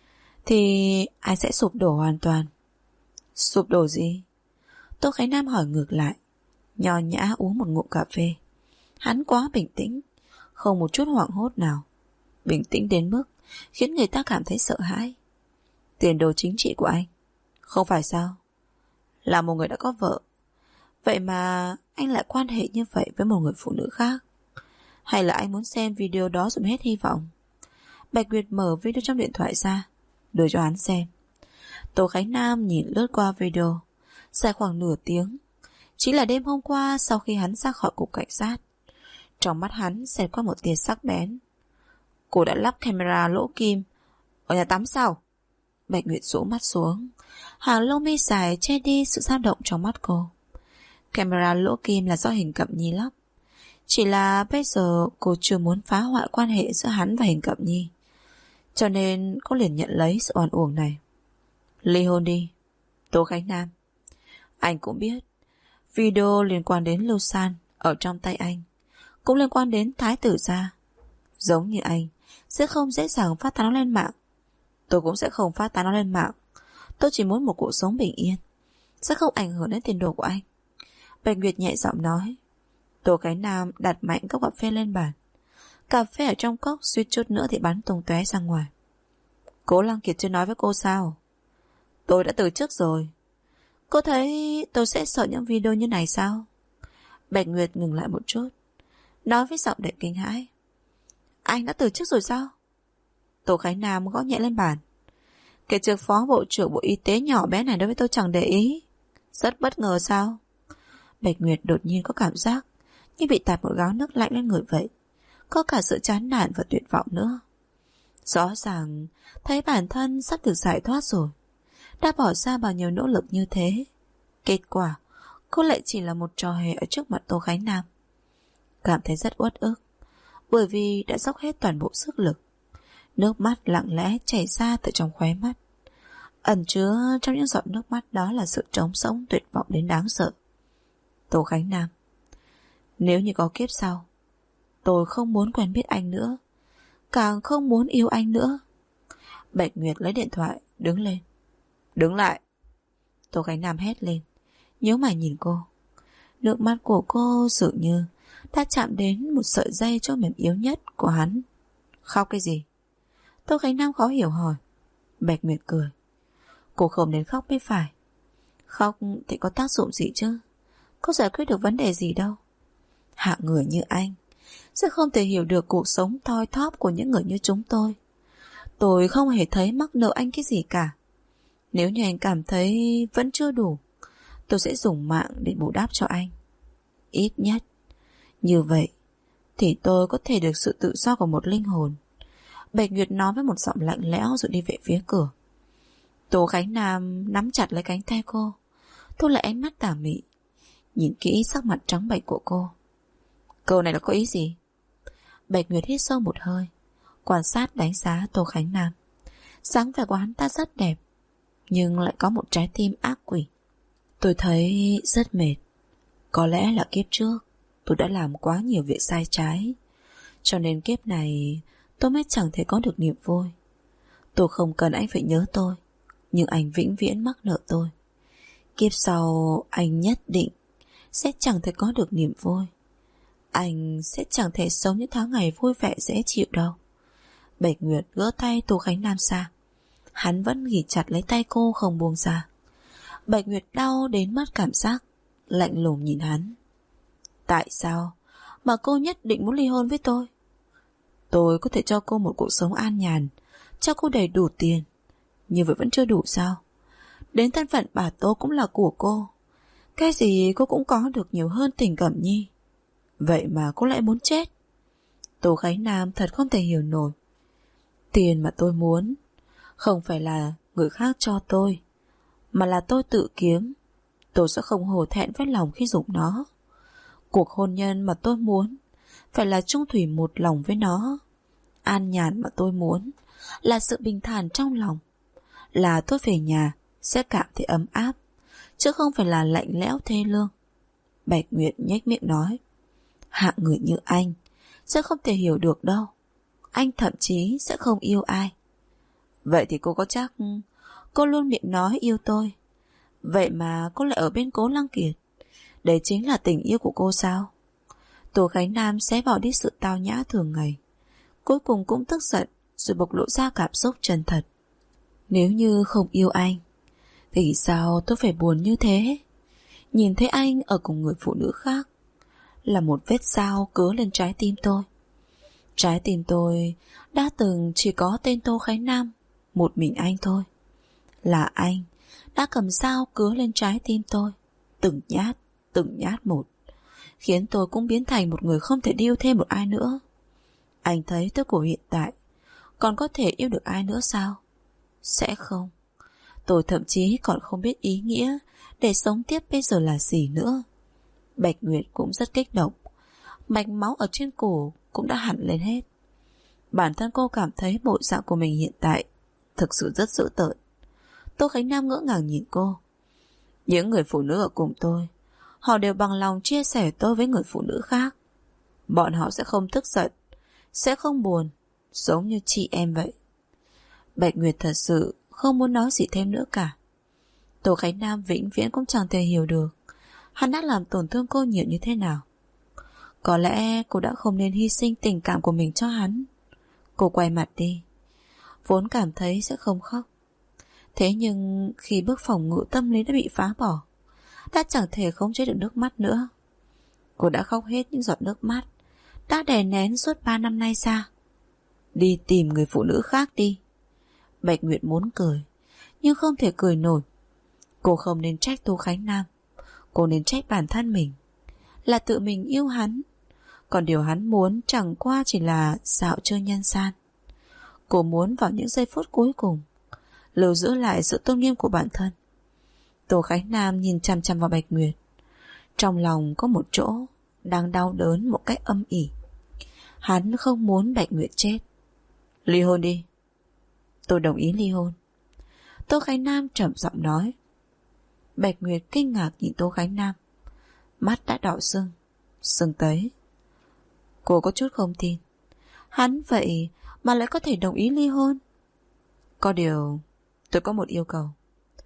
thì anh sẽ sụp đổ hoàn toàn. Sụp đổ gì? Tô Khánh Nam hỏi ngược lại, nho nhã uống một ngụm cà phê. Hắn quá bình tĩnh, không một chút hoảng hốt nào. Bình tĩnh đến mức khiến người ta cảm thấy sợ hãi. Tiền đồ chính trị của anh, không phải sao? Là một người đã có vợ, vậy mà anh lại quan hệ như vậy với một người phụ nữ khác? Hay là anh muốn xem video đó rồi hết hy vọng? Bạch Nguyệt mở video trong điện thoại ra, đưa cho hắn xem. Tô Khánh Nam nhìn lướt qua video, dài khoảng nửa tiếng. Chính là đêm hôm qua sau khi hắn ra khỏi cục cảnh sát. Trong mắt hắn xẹt qua một tia sắc bén. Cô đã lắp camera lỗ kim ở nhà tắm sao? Bạch Nguyệt rũ mắt xuống, hàng lông mi dài che đi sự dao động trong mắt cô. Camera lỗ kim là do Hình Cẩm Nhi lắp. Chỉ là bây giờ cô chưa muốn phá hoại quan hệ giữa hắn và Hình Cẩm Nhi, cho nên cô liền nhận lấy sự oan uổng này. Ly hôn đi, Tô Khánh Nam. Anh cũng biết Video liên quan đến Lưu San ở trong tay anh, cũng liên quan đến Thái tử gia. Giống như anh sẽ không dễ dàng phát tán nó lên mạng, tôi cũng sẽ không phát tán nó lên mạng. Tôi chỉ muốn một cuộc sống bình yên, sẽ không ảnh hưởng đến tiền đồ của anh. Bạch Nguyệt nhẹ giọng nói. Tô Khánh Nam đặt mạnh cốc cà phê lên bàn. Cà phê ở trong cốc suýt chút nữa thì bắn tung tóe ra ngoài. Cố Lăng Kiệt chưa nói với cô sao? Tôi đã từ chức rồi. Cô thấy tôi sẽ sợ những video như này sao? Bạch Nguyệt ngừng lại một chút, nói với giọng đầy kinh hãi. Anh đã từ chức rồi sao? Tô Khánh Nam gõ nhẹ lên bàn. Cái chức phó bộ trưởng bộ y tế nhỏ bé này đối với tôi chẳng để ý. Rất bất ngờ sao? Bạch Nguyệt đột nhiên có cảm giác như bị tạt một gáo nước lạnh lên người vậy. Có cả sự chán nản và tuyệt vọng nữa. Rõ ràng thấy bản thân sắp được giải thoát rồi, đã bỏ ra bao nhiêu nỗ lực như thế, kết quả cô lại chỉ là một trò hề ở trước mặt Tô Khánh Nam. Cảm thấy rất uất ức, bởi vì đã dốc hết toàn bộ sức lực. Nước mắt lặng lẽ chảy ra từ trong khóe mắt. Ẩn chứa trong những giọt nước mắt đó là sự trống rỗng tuyệt vọng đến đáng sợ. Tô Khánh Nam, nếu như có kiếp sau, tôi không muốn quen biết anh nữa, càng không muốn yêu anh nữa. Bạch Nguyệt lấy điện thoại, đứng lên. Đứng lại. Tô Khánh Nam hét lên, nhíu mày nhìn cô. Nước mắt của cô dường như đã chạm đến một sợi dây chỗ mềm yếu nhất của hắn. Khóc cái gì? Tô Khánh Nam khó hiểu hỏi. Bạch Nguyệt cười. Cô không đến khóc mới phải. Khóc thì có tác dụng gì chứ? Có giải quyết được vấn đề gì đâu. Hạng người như anh sẽ không thể hiểu được cuộc sống thoi thóp của những người như chúng tôi. Tôi không hề thấy mắc nợ anh cái gì cả. Nếu như anh cảm thấy vẫn chưa đủ, tôi sẽ dùng mạng để bù đắp cho anh. Ít nhất như vậy thì tôi có thể được sự tự do của một linh hồn. Bạch Nguyệt nói với một giọng lạnh lẽo rồi đi về phía cửa. Tô Khánh Nam nắm chặt lấy cánh tay cô, thu lại ánh mắt tà mị, nhìn kỹ sắc mặt trắng bệch của cô. Câu này là có ý gì? Bạch Nguyệt hít sâu một hơi, quan sát đánh giá Tô Khánh Nam. Dáng vẻ của hắn ta rất đẹp, nhưng lại có một trái tim ác quỷ. Tôi thấy rất mệt. Có lẽ là kiếp trước tôi đã làm quá nhiều việc sai trái, cho nên kiếp này tôi mới chẳng thể có được niềm vui. Tôi không cần anh phải nhớ tôi, nhưng anh vĩnh viễn mắc nợ tôi. Kiếp sau anh nhất định sẽ chẳng thể có được niềm vui. Anh sẽ chẳng thể sống những tháng ngày vui vẻ dễ chịu đâu. Bạch Nguyệt gỡ tay Tô Khánh Nam ra. Hắn vẫn ghì chặt lấy tay cô không buông ra. Bạch Nguyệt đau đến mất cảm giác, lạnh lùng nhìn hắn. Tại sao mà cô nhất định muốn ly hôn với tôi? Tôi có thể cho cô một cuộc sống an nhàn, cho cô đầy đủ tiền, như vậy vẫn chưa đủ sao? Đến thân phận bà Tô cũng là của cô. Cái gì cô cũng có được nhiều hơn Tình Cẩm Nhi. Vậy mà cô lại muốn chết. Tô Khánh Nam thật không thể hiểu nổi. Tiền mà tôi muốn không phải là người khác cho tôi, mà là tôi tự kiếm. Tôi sẽ không hổ thẹn với lòng khi dùng nó. Cuộc hôn nhân mà tôi muốn phải là chung thủy một lòng với nó. An nhàn mà tôi muốn là sự bình thản trong lòng, là tôi về nhà sẽ cảm thấy ấm áp, chứ không phải là lạnh lẽo thê lương. Bạch Nguyệt nhếch miệng nói. Hạng người như anh sẽ không thể hiểu được đâu. Anh thậm chí sẽ không yêu ai. Vậy thì cô có chắc cô luôn miệng nói yêu tôi, vậy mà cô lại ở bên Cố Lăng Kiệt? Đấy chính là tình yêu của cô sao? Tô Khánh Nam xé bỏ đi sự tao nhã thường ngày, cuối cùng cũng tức giận rồi bộc lộ ra cảm xúc chân thật. Nếu như không yêu anh thì sao tôi phải buồn như thế? Nhìn thấy anh ở cùng người phụ nữ khác là một vết dao cứa lên trái tim tôi. Trái tim tôi đã từng chỉ có tên Tô Khánh Nam, một mình anh thôi. Là anh đã cầm dao cứa lên trái tim tôi, từng nhát một, khiến tôi cũng biến thành một người không thể yêu thêm một ai nữa. Anh thấy tôi của hiện tại còn có thể yêu được ai nữa sao? Sẽ không. Tôi thậm chí còn không biết ý nghĩa để sống tiếp bây giờ là gì nữa. Bạch Nguyệt cũng rất kích động, mạch máu ở trên cổ cũng đã hẳn lên hết. Bản thân cô cảm thấy bộ dạng của mình hiện tại thực sự rất dữ tợn. Tô Khánh Nam ngỡ ngàng nhìn cô. Những người phụ nữ ở cùng tôi, họ đều bằng lòng chia sẻ tôi với người phụ nữ khác. Bọn họ sẽ không tức giận, sẽ không buồn, giống như chị em vậy. Bạch Nguyệt thật sự không muốn nói gì thêm nữa cả. Tô Khánh Nam vĩnh viễn cũng chẳng thể hiểu được hắn đã làm tổn thương cô nhiều như thế nào. Có lẽ cô đã không nên hy sinh tình cảm của mình cho hắn. Cô quay mặt đi, vốn cảm thấy sẽ không khóc. Thế nhưng khi bước phòng ngự tâm lý đã bị phá bỏ, đã chẳng thể khống chế được nước mắt nữa. Cô đã khóc hết những giọt nước mắt đã đè nén suốt 3 năm nay ra. Đi tìm người phụ nữ khác đi. Bạch Nguyệt muốn cười, nhưng không thể cười nổi. Cô không nên trách Tô Khánh Nam, cô nên trách bản thân mình. Là tự mình yêu hắn, còn điều hắn muốn chẳng qua chỉ là dạo chơi nhân gian. Cô muốn vào những giây phút cuối cùng lưu giữ lại sự tôn nghiêm của bản thân. Tô Khánh Nam nhìn chằm chằm vào Bạch Nguyệt. Trong lòng có một chỗ đang đau đớn một cách âm ỉ. Hắn không muốn Bạch Nguyệt chết. Ly hôn đi. Tôi đồng ý ly hôn. Tô Khánh Nam trầm giọng nói. Bạch Nguyệt kinh ngạc nhìn Tô Khánh Nam. Mắt đã đỏ sưng, sưng tấy. Cô có chút không tin. Hắn vậy mà lại có thể đồng ý ly hôn. Có điều tôi có một yêu cầu.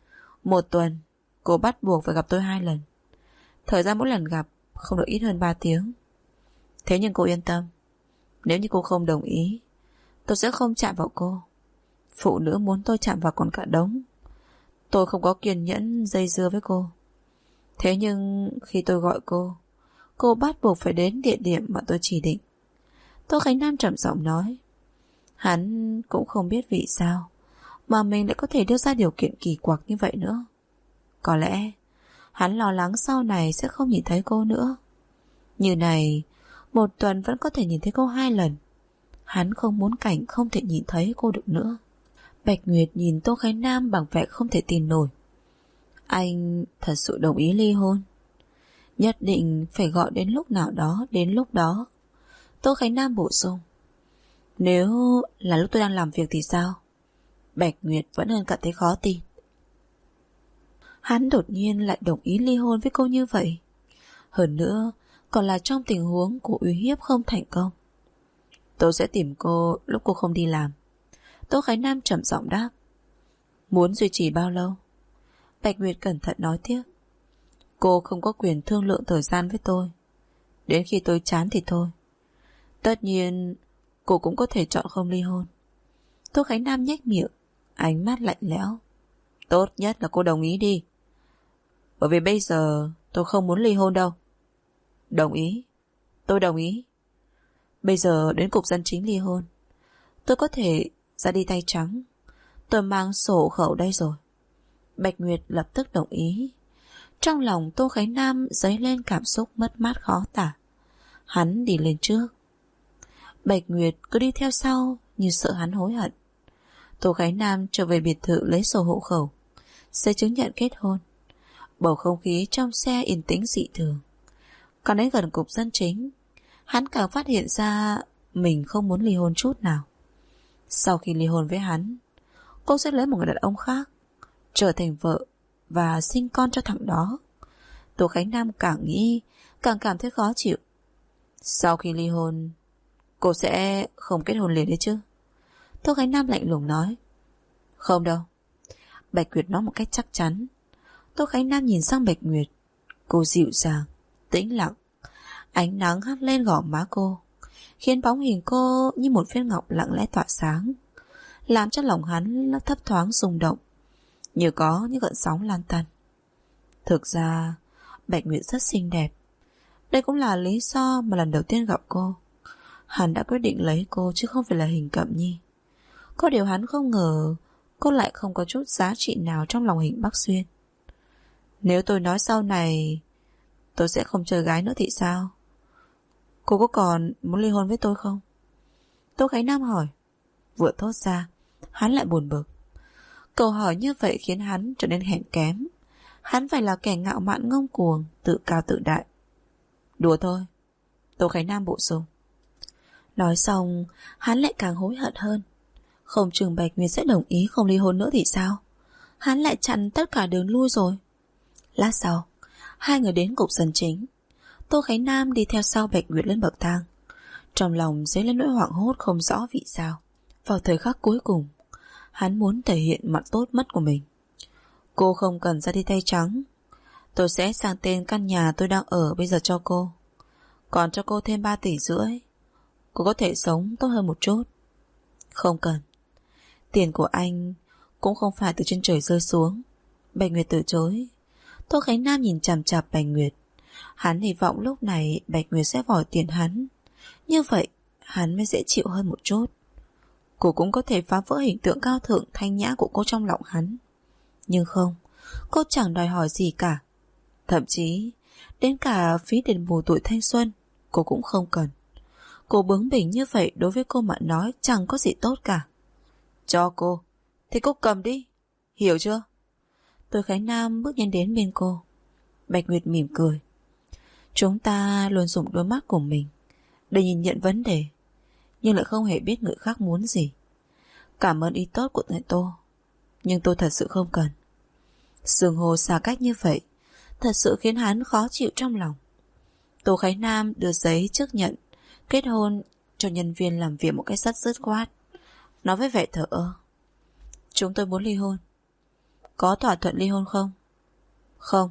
1 tuần cô bắt buộc phải gặp tôi 2 lần. Thời gian mỗi lần gặp không được ít hơn 3 tiếng. Thế nhưng cô yên tâm, nếu như cô không đồng ý, tôi sẽ không chạm vào cô. Phụ nữ muốn tôi chạm vào còn cả đống. Tôi không có kiên nhẫn dây dưa với cô. Thế nhưng khi tôi gọi cô bắt buộc phải đến địa điểm mà tôi chỉ định. Tô Khánh Nam trầm giọng nói. Hắn cũng không biết vì sao mà mình lại có thể đưa ra điều kiện kỳ quặc như vậy nữa. Có lẽ hắn lo lắng sau này sẽ không nhìn thấy cô nữa. Như này 1 tuần vẫn có thể nhìn thấy cô 2 lần. Hắn không muốn cảnh không thể nhìn thấy cô được nữa. Bạch Nguyệt nhìn Tô Khánh Nam bằng vẻ không thể tin nổi. Anh thật sự đồng ý ly hôn? Nhất định phải gọi đến lúc nào đó đến lúc đó. Tô Khánh Nam bổ sung. Nếu là lúc tôi đang làm việc thì sao? Bạch Nguyệt vẫn hơn cảm thấy khó tin. Hắn đột nhiên lại đồng ý ly hôn với cô như vậy. Hơn nữa còn là trong tình huống của uy hiếp không thành công. Tôi sẽ tìm cô lúc cô không đi làm. Tô Khánh Nam trầm giọng đáp. Muốn duy trì bao lâu? Bạch Nguyệt cẩn thận nói tiếp. Cô không có quyền thương lượng thời gian với tôi. Đến khi tôi chán thì thôi. Tất nhiên cô cũng có thể chọn không ly hôn. Tô Khánh Nam nhếch miệng, ánh mắt lạnh lẽo. Tốt nhất là cô đồng ý đi. Bởi vì bây giờ tôi không muốn ly hôn đâu. Đồng ý. Tôi đồng ý. Bây giờ đến cục dân chính ly hôn, tôi có thể ra đi tay trắng. Tôi mang sổ hộ khẩu đây rồi. Bạch Nguyệt lập tức đồng ý. Trong lòng Tô Khánh Nam dấy lên cảm xúc mất mát khó tả. Hắn đi lên trước, Bạch Nguyệt cứ đi theo sau như sợ hắn hối hận. Tô Khánh Nam trở về biệt thự lấy sổ hộ khẩu, giấy chứng nhận kết hôn. Bầu không khí trong xe yên tĩnh dị thường. Còn đến gần cục dân chính, hắn càng phát hiện ra mình không muốn ly hôn chút nào. Sau khi ly hôn với hắn, cô sẽ lấy một người đàn ông khác, trở thành vợ và sinh con cho thằng đó. Tô Khánh Nam càng nghĩ càng cảm thấy khó chịu. Sau khi ly hôn, cô sẽ không kết hôn liền đấy chứ? Tô Khánh Nam lạnh lùng nói. Không đâu. Bạch Nguyệt nói một cách chắc chắn. Tô Khánh Nam nhìn sang Bạch Nguyệt. Cô dịu dàng, tĩnh lặng. Ánh nắng hắt lên gò má cô, khiến bóng hình cô như một viên ngọc lặng lẽ tỏa sáng, làm cho lòng hắn thấp thoáng rung động, như có những gợn sóng lan tăn. Thực ra Bạch Nguyệt rất xinh đẹp. Đây cũng là lý do mà lần đầu tiên gặp cô, hắn đã quyết định lấy cô chứ không phải là Hình Cẩm Nhi. Có điều hắn không ngờ cô lại không có chút giá trị nào trong lòng Hình Bắc Xuyên. Nếu tôi nói sau này tôi sẽ không chơi gái nữa thì sao? Cô có còn muốn ly hôn với tôi không? Tô Khánh Nam hỏi. Vừa thốt ra, hắn lại buồn bực. Câu hỏi như vậy khiến hắn trở nên hèn kém. Hắn phải là kẻ ngạo mạn ngông cuồng, tự cao tự đại. Đùa thôi. Tô Khánh Nam bổ sung. Nói xong, hắn lại càng hối hận hơn. Không chừng Bạch Nguyệt sẽ đồng ý không ly hôn nữa thì sao? Hắn lại chặn tất cả đường lui rồi. Lát sau, Hai người đến cục sân chính. Tô Khánh Nam đi theo sau Bạch Nguyệt lên bậc thang. Trong lòng dấy lên nỗi hoảng hốt không rõ vì sao. Vào thời khắc cuối cùng, hắn muốn thể hiện mặt tốt mất của mình. Cô không cần ra đi tay trắng. Tôi sẽ sang tên căn nhà tôi đang ở bây giờ cho cô. Còn cho cô thêm 3,5 tỷ. Cô có thể sống tốt hơn một chút. Không cần. Tiền của anh cũng không phải từ trên trời rơi xuống. Bạch Nguyệt từ chối. Tô Khánh Nam nhìn chằm chằm Bạch Nguyệt. Hắn hy vọng lúc này Bạch Nguyệt sẽ vòi tiền hắn. Như vậy hắn mới dễ chịu hơn một chút. Cô cũng có thể phá vỡ hình tượng cao thượng thanh nhã của cô trong lòng hắn. Nhưng không, cô chẳng đòi hỏi gì cả. Thậm chí đến cả phí đền bù tuổi thanh xuân cô cũng không cần. Cô bướng bỉnh như vậy đối với cô mà nói chẳng có gì tốt cả. Cho cô thì cô cầm đi, hiểu chưa? Tô Khánh Nam bước nhanh đến bên cô. Bạch Nguyệt mỉm cười. Chúng ta luôn dùng đôi mắt của mình để nhìn nhận vấn đề, nhưng lại không hề biết người khác muốn gì. Cảm ơn ý tốt của tôi, nhưng tôi thật sự không cần. Sương hồ xa cách như vậy thật sự khiến hắn khó chịu trong lòng. Tô Khánh Nam đưa giấy chứng nhận kết hôn cho nhân viên làm việc một cách rất dứt khoát, nói với vẻ thờ ơ. Chúng tôi muốn ly hôn. Có thỏa thuận ly hôn không? Không.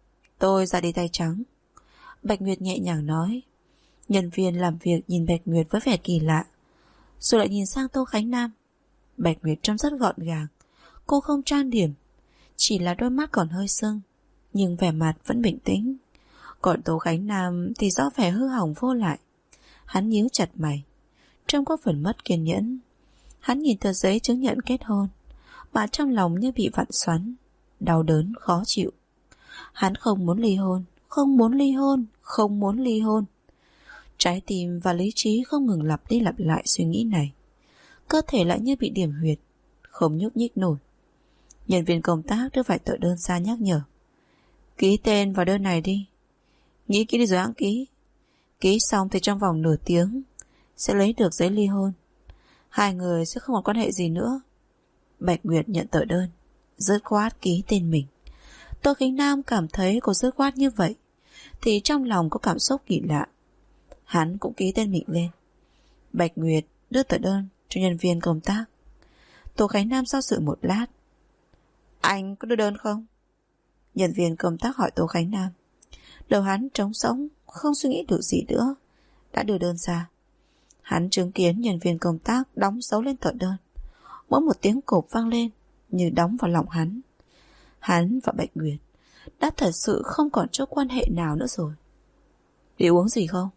Tôi ra đi tay trắng. Bạch Nguyệt nhẹ nhàng nói. Nhân viên làm việc nhìn Bạch Nguyệt với vẻ kỳ lạ, rồi lại nhìn sang Tô Khánh Nam. Bạch Nguyệt trông rất gọn gàng. Cô không trang điểm, chỉ là đôi mắt còn hơi sưng, nhưng vẻ mặt vẫn bình tĩnh. Còn Tô Khánh Nam thì rõ vẻ hư hỏng vô lại. Hắn nhíu chặt mày, trông có phần mất kiên nhẫn. Hắn nhìn tờ giấy chứng nhận kết hôn mà trong lòng như bị vặn xoắn, đau đớn khó chịu. Hắn không muốn ly hôn, không muốn ly hôn, không muốn ly hôn. Trái tim và lý trí không ngừng lặp đi lặp lại suy nghĩ này. Cơ thể lại như bị điểm huyệt, không nhúc nhích nổi. Nhân viên công tác đưa vài tờ đơn ra nhắc nhở. Ký tên vào đơn này đi. Nghĩ kỹ đi rồi hãng ký. Ký xong thì trong vòng nửa tiếng sẽ lấy được giấy ly hôn. Hai người sẽ không còn quan hệ gì nữa. Bạch Nguyệt nhận tờ đơn, dứt khoát ký tên mình. Tô Khánh Nam cảm thấy cô dứt khoát như vậy thì trong lòng có cảm xúc kỳ lạ. Hắn cũng ký tên mình lên. Bạch Nguyệt đưa tờ đơn cho nhân viên công tác. Tô Khánh Nam do dự một lát. Anh có đưa đơn không? Nhân viên công tác hỏi Tô Khánh Nam. Đầu hắn trống rỗng, không suy nghĩ được gì nữa, đã đưa đơn ra. Hắn chứng kiến nhân viên công tác đóng dấu lên tờ đơn. Mỗi một tiếng cộp vang lên như đóng vào lòng hắn. Hắn và Bạch Nguyệt đã thật sự không còn chút quan hệ nào nữa rồi. Đi uống gì không?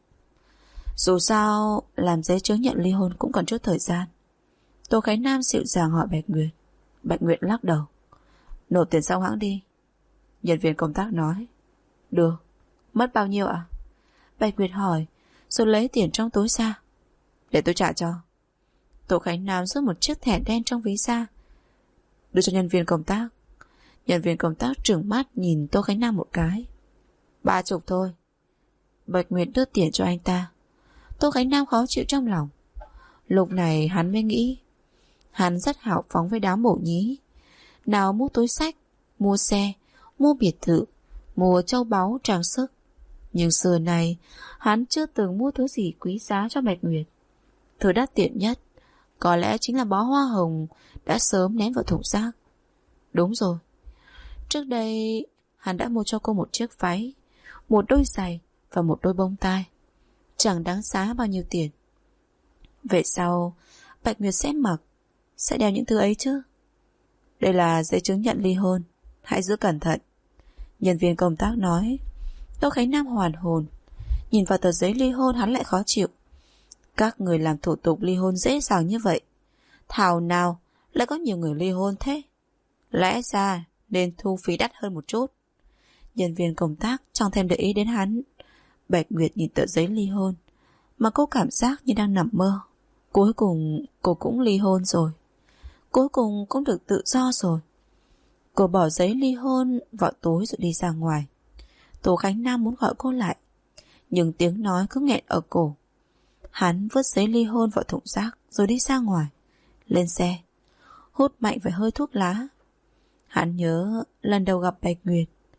Dù sao làm giấy chứng nhận ly hôn cũng còn chút thời gian. Tô Khánh Nam dịu dàng hỏi Bạch Nguyệt. Bạch Nguyệt lắc đầu. Nộp tiền sau hãng đi. Nhân viên công tác nói. Được. Mất bao nhiêu ạ? Bạch Nguyệt hỏi, rồi lấy tiền trong túi ra. Để tôi trả cho. Tô Khánh Nam rút một chiếc thẻ đen trong ví ra, đưa cho nhân viên công tác. Nhân viên công tác trừng mắt nhìn Tô Khánh Nam một cái. 30 thôi. Bạch Nguyệt đưa tiền cho anh ta. Tô Khánh Nam khó chịu trong lòng. Lúc này hắn mới nghĩ, hắn rất hào phóng với đám bổ nhí. Nào mua túi xách, mua xe, mua biệt thự, mua châu báu trang sức. Nhưng xưa này hắn chưa từng mua thứ gì quý giá cho Bạch Nguyệt. Thứ đắt tiền nhất có lẽ chính là bó hoa hồng đã sớm ném vào thùng rác. Đúng rồi, trước đây hắn đã mua cho cô một chiếc váy, một đôi giày và một đôi bông tai. Chẳng đáng giá bao nhiêu tiền. Về sau Bạch Nguyệt sẽ mặc, sẽ đeo những thứ ấy chứ. Đây là giấy chứng nhận ly hôn, hãy giữ cẩn thận. Nhân viên công tác nói. Tô Khánh Nam hoàn hồn. Nhìn vào tờ giấy ly hôn hắn lại khó chịu. Các người làm thủ tục ly hôn dễ dàng như vậy, thảo nào lại có nhiều người ly hôn thế? Lẽ ra nên thu phí đắt hơn một chút. Nhân viên công tác chẳng thèm để ý đến hắn. Bạch Nguyệt nhìn tờ giấy ly hôn mà cô cảm giác như đang nằm mơ. Cuối cùng cô cũng ly hôn rồi. Cuối cùng cũng được tự do rồi. Cô bỏ giấy ly hôn vào túi rồi đi ra ngoài. Tô Khánh Nam muốn gọi cô lại, nhưng tiếng nói cứ nghẹn ở cổ. Hắn vứt giấy ly hôn vào thùng rác rồi đi ra ngoài, lên xe, hút mạnh vài hơi thuốc lá. Hắn nhớ lần đầu gặp Bạch Nguyệt,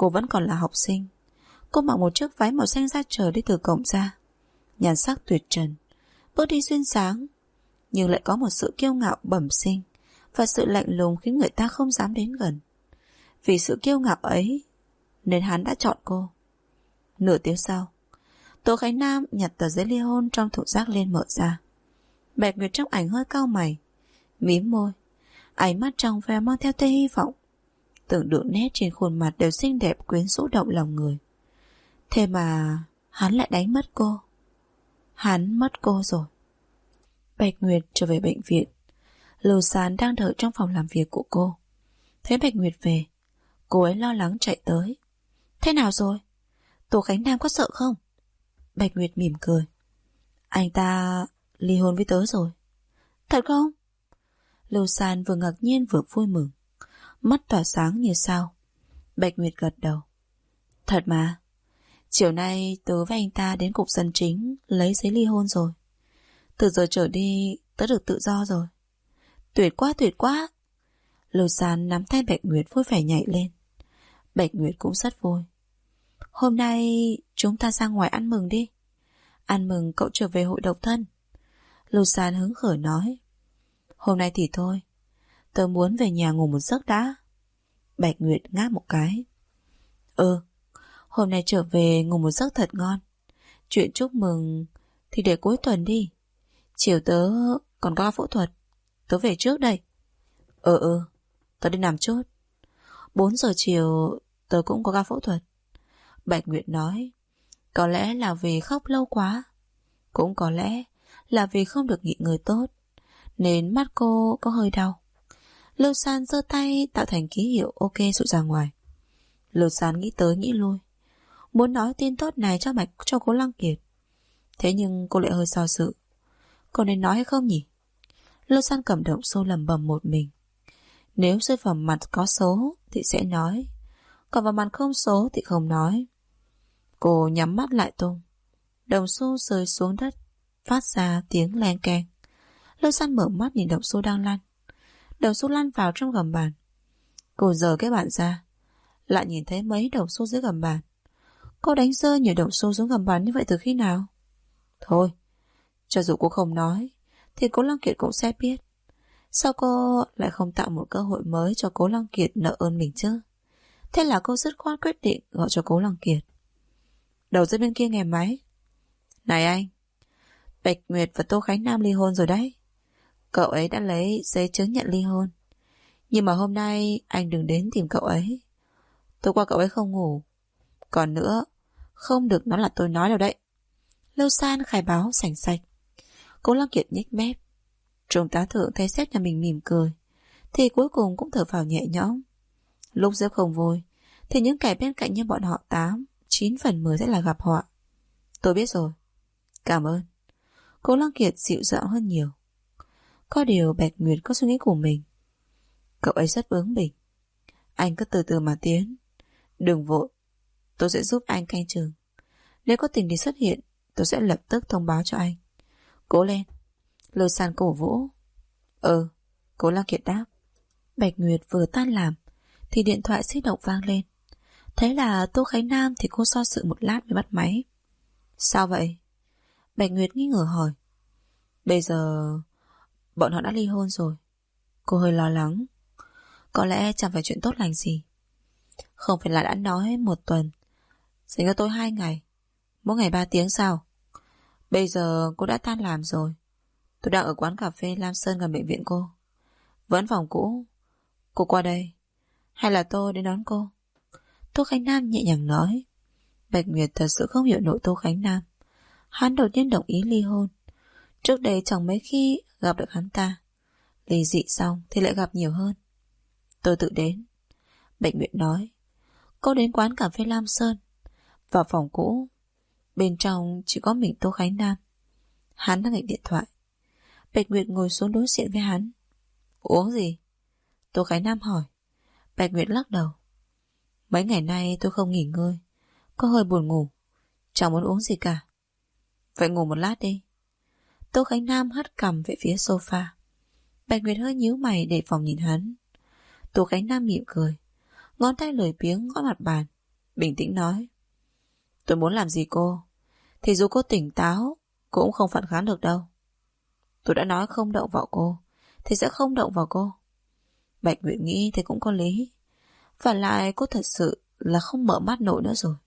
Cô vẫn còn là học sinh. Cô mặc một chiếc váy màu xanh da trời đi từ cổng ra, nhan sắc tuyệt trần, bước đi duyên dáng, nhưng lại có một sự kiêu ngạo bẩm sinh và sự lạnh lùng khiến người ta không dám đến gần. Vì sự kiêu ngạo ấy nên hắn đã chọn cô. Nửa tiếng sau, Tố Khánh Nam nhặt tờ giấy ly hôn trong thùng rác lên mở ra. Bạch Nguyệt trong ảnh hơi cau mày, mím môi, ánh mắt trong veo mang theo tia hy vọng. Từng đường nét trên khuôn mặt đều xinh đẹp quyến rũ động lòng người. Thế mà hắn lại đánh mất cô. Hắn mất cô rồi. Bạch Nguyệt trở về bệnh viện. Lưu Sán đang đợi trong phòng làm việc của cô. Thấy Bạch Nguyệt về, cô ấy lo lắng chạy tới. Thế nào rồi? Tố Khánh Nam có sợ không? Bạch Nguyệt mỉm cười. Anh ta ly hôn với tớ rồi. Thật không? Lưu Sán vừa ngạc nhiên vừa vui mừng, mắt tỏa sáng như sao. Bạch Nguyệt gật đầu. Thật mà. Chiều nay tớ với anh ta đến cục dân chính lấy giấy ly hôn rồi. Từ giờ trở đi tớ được tự do rồi. Tuyệt quá, tuyệt quá. Lưu Sán nắm tay Bạch Nguyệt vui vẻ nhảy lên. Bạch Nguyệt cũng rất vui. Hôm nay chúng ta ra ngoài ăn mừng đi. Ăn mừng cậu trở về hội độc thân. Lưu Sán hứng khởi nói. Hôm nay thì thôi, tớ muốn về nhà ngủ một giấc đã. Bạch Nguyệt ngáp một cái. Hôm nay trở về ngủ một giấc thật ngon. Chuyện chúc mừng thì để cuối tuần đi. Chiều tớ còn có phẫu thuật. Tớ về trước đây. Tớ đi nằm chút. 4 giờ chiều tớ cũng có ca phẫu thuật. Bạch Nguyệt nói. Có lẽ là vì khóc lâu quá, cũng có lẽ là vì không được nghỉ ngơi tốt, nên mắt cô có hơi đau. Lưu San giơ tay tạo thành ký hiệu ok rồi ra ngoài. Lưu San nghĩ tới nghĩ lui, muốn nói tin tốt này cho cô Lăng Kiệt. Thế nhưng cô lại hơi do dự. Cô nên nói hay không nhỉ? Lưu San cầm động xô lẩm bẩm một mình. Nếu rơi vào mặt có số thì sẽ nói, còn vào mặt không số thì không nói. Cô nhắm mắt lại tung. Đồng xu rơi xuống đất, phát ra tiếng len keng. Lưu San mở mắt nhìn đồng xu đang lăn. Đồng xu lăn vào trong gầm bàn. Cô giở cái bàn ra, lại nhìn thấy mấy đồng xu dưới gầm bàn. Cô đánh rơi nhiều đồng xu xuống gầm bàn như vậy từ khi nào? Thôi, cho dù cô không nói thì cố Lăng Kiệt cũng sẽ biết. Sao cô lại không tạo một cơ hội mới cho cố Lăng Kiệt nợ ơn mình chứ? Thế là cô dứt khoát quyết định gọi cho cố Lăng Kiệt. Đầu dây bên kia nghe máy. Này anh, Bạch Nguyệt và Tô Khánh Nam ly hôn rồi đấy. Cậu ấy đã lấy giấy chứng nhận ly hôn. Nhưng mà hôm nay anh đừng đến tìm cậu ấy. Tối qua cậu ấy không ngủ. Còn nữa, không được nói là tôi nói đâu đấy. Lưu San khai báo sành sạch. Cố Lăng Kiệt nhếch mép. Trung tá thượng thấy sếp nhà mình mỉm cười thì cuối cùng cũng thở phào nhẹ nhõm. Lúc sếp không vui thì những kẻ bên cạnh như bọn họ 9 phần 10 sẽ là gặp họa. Tôi biết rồi. Cảm ơn. Cố Lăng Kiệt dịu dàng hơn nhiều. Có điều Bạch Nguyệt có suy nghĩ của mình. Cậu ấy rất bướng bỉnh. Anh cứ từ từ mà tiến. Đừng vội. Tôi sẽ giúp anh canh chừng. Nếu có tình thì xuất hiện, tôi sẽ lập tức thông báo cho anh. Cố lên. Lưu San cổ vũ. Cố Lăng Kiệt đáp. Bạch Nguyệt vừa tan làm thì điện thoại di động vang lên. Thế là Tô Khánh Nam thì cô do dự một lát mới bắt máy. Sao vậy? Bạch Nguyệt nghi ngờ hỏi. Bây giờ bọn họ đã ly hôn rồi. Cô hơi lo lắng. Có lẽ chẳng phải chuyện tốt lành gì. Không phải là đã nói 1 tuần, dành cho tôi 2 ngày, mỗi ngày 3 tiếng sao? Bây giờ cô đã tan làm rồi. Tôi đang ở quán cà phê Lam Sơn gần bệnh viện cô. Vẫn phòng cũ. Cô qua đây hay là tôi đến đón cô? Tô Khánh Nam nhẹ nhàng nói. Bạch Nguyệt thật sự không hiểu nổi Tô Khánh Nam. Hắn đột nhiên đồng ý ly hôn. Trước đây chẳng mấy khi gặp được hắn ta. Ly dị xong thì lại gặp nhiều hơn. Tôi tự đến. Bạch Nguyệt nói. Cô đến quán cà phê Lam Sơn, vào phòng cũ. Bên trong chỉ có mình Tô Khánh Nam. Hắn đang nghịch điện thoại. Bạch Nguyệt ngồi xuống đối diện với hắn. Uống gì? Tô Khánh Nam hỏi. Bạch Nguyệt lắc đầu. Mấy ngày nay tôi không nghỉ ngơi, có hơi buồn ngủ, chẳng muốn uống gì cả. Vậy ngủ một lát đi. Tô Khánh Nam hất cằm về phía sofa. Bạch Nguyệt hơi nhíu mày để phòng nhìn hắn. Tô Khánh Nam mỉm cười, ngón tay lười biếng gõ mặt bàn. bình tĩnh nói: Tôi muốn làm gì cô thì dù cô tỉnh táo cũng không phản kháng được đâu. Tôi đã nói không động vào cô thì sẽ không động vào cô. Bạch Nguyệt nghĩ thì cũng có lý. Và lại cô thật sự là không mở mắt nổi nữa rồi.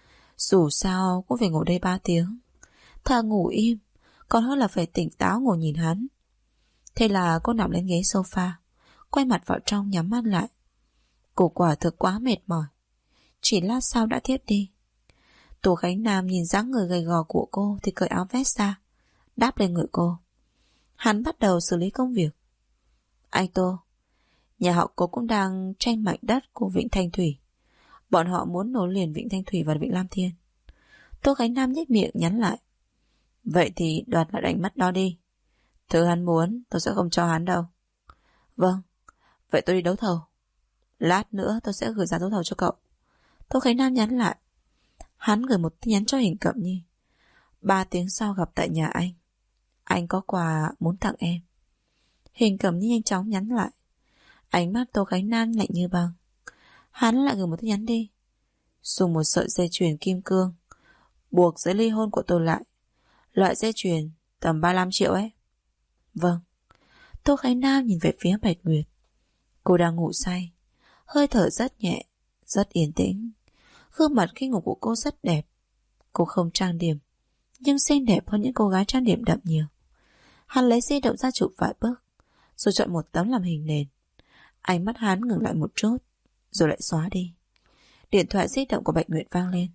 Dù sao cũng phải ngồi đây 3 tiếng. Thà ngủ im còn hơn là phải tỉnh táo ngồi nhìn hắn. Thế là cô nằm lên ghế sofa, quay mặt vào trong nhắm mắt lại. Cô quả thực quá mệt mỏi. Chỉ lát sau đã thiếp đi. Tô Khánh Nam nhìn dáng người gầy gò của cô thì cởi áo vest ra, đáp lên người cô. Hắn bắt đầu xử lý công việc. Anh Tô, nhà họ cô cũng đang tranh mảnh đất của Vịnh Thanh Thủy. Bọn họ muốn nối liền Vịnh Thanh Thủy và Vịnh Lam Thiên. Tô Khánh Nam nhếch miệng nhắn lại: Vậy thì đoạt lại đánh mất đó đi. Thứ hắn muốn tôi sẽ không cho hắn đâu. Vâng, vậy tôi đi đấu thầu. Lát nữa tôi sẽ gửi giá đấu thầu cho cậu. Tô Khánh Nam nhắn lại. Hắn gửi một tin nhắn cho Hình Cẩm Nhi. 3 tiếng sau gặp tại nhà anh. Anh có quà muốn tặng em. Hình Cẩm Nhi nhanh chóng nhắn lại. Ánh mắt Tô Khánh Nam lạnh như băng. Hắn lại gửi một tin nhắn đi. Dùng một sợi dây chuyền kim cương buộc giấy ly hôn của tôi lại. Loại dây chuyền tầm 35 triệu ấy. Vâng. Tô Khánh Nam nhìn về phía Bạch Nguyệt. Cô đang ngủ say, hơi thở rất nhẹ, rất yên tĩnh. Gương mặt khi ngủ của cô rất đẹp. Cô không trang điểm, nhưng xinh đẹp hơn những cô gái trang điểm đậm nhiều. Hắn lấy di động ra chụp vài bước, rồi chọn một tấm làm hình nền. Ánh mắt hắn ngừng lại một chút, rồi lại xóa đi. Điện thoại di động của Bạch Nguyệt vang lên.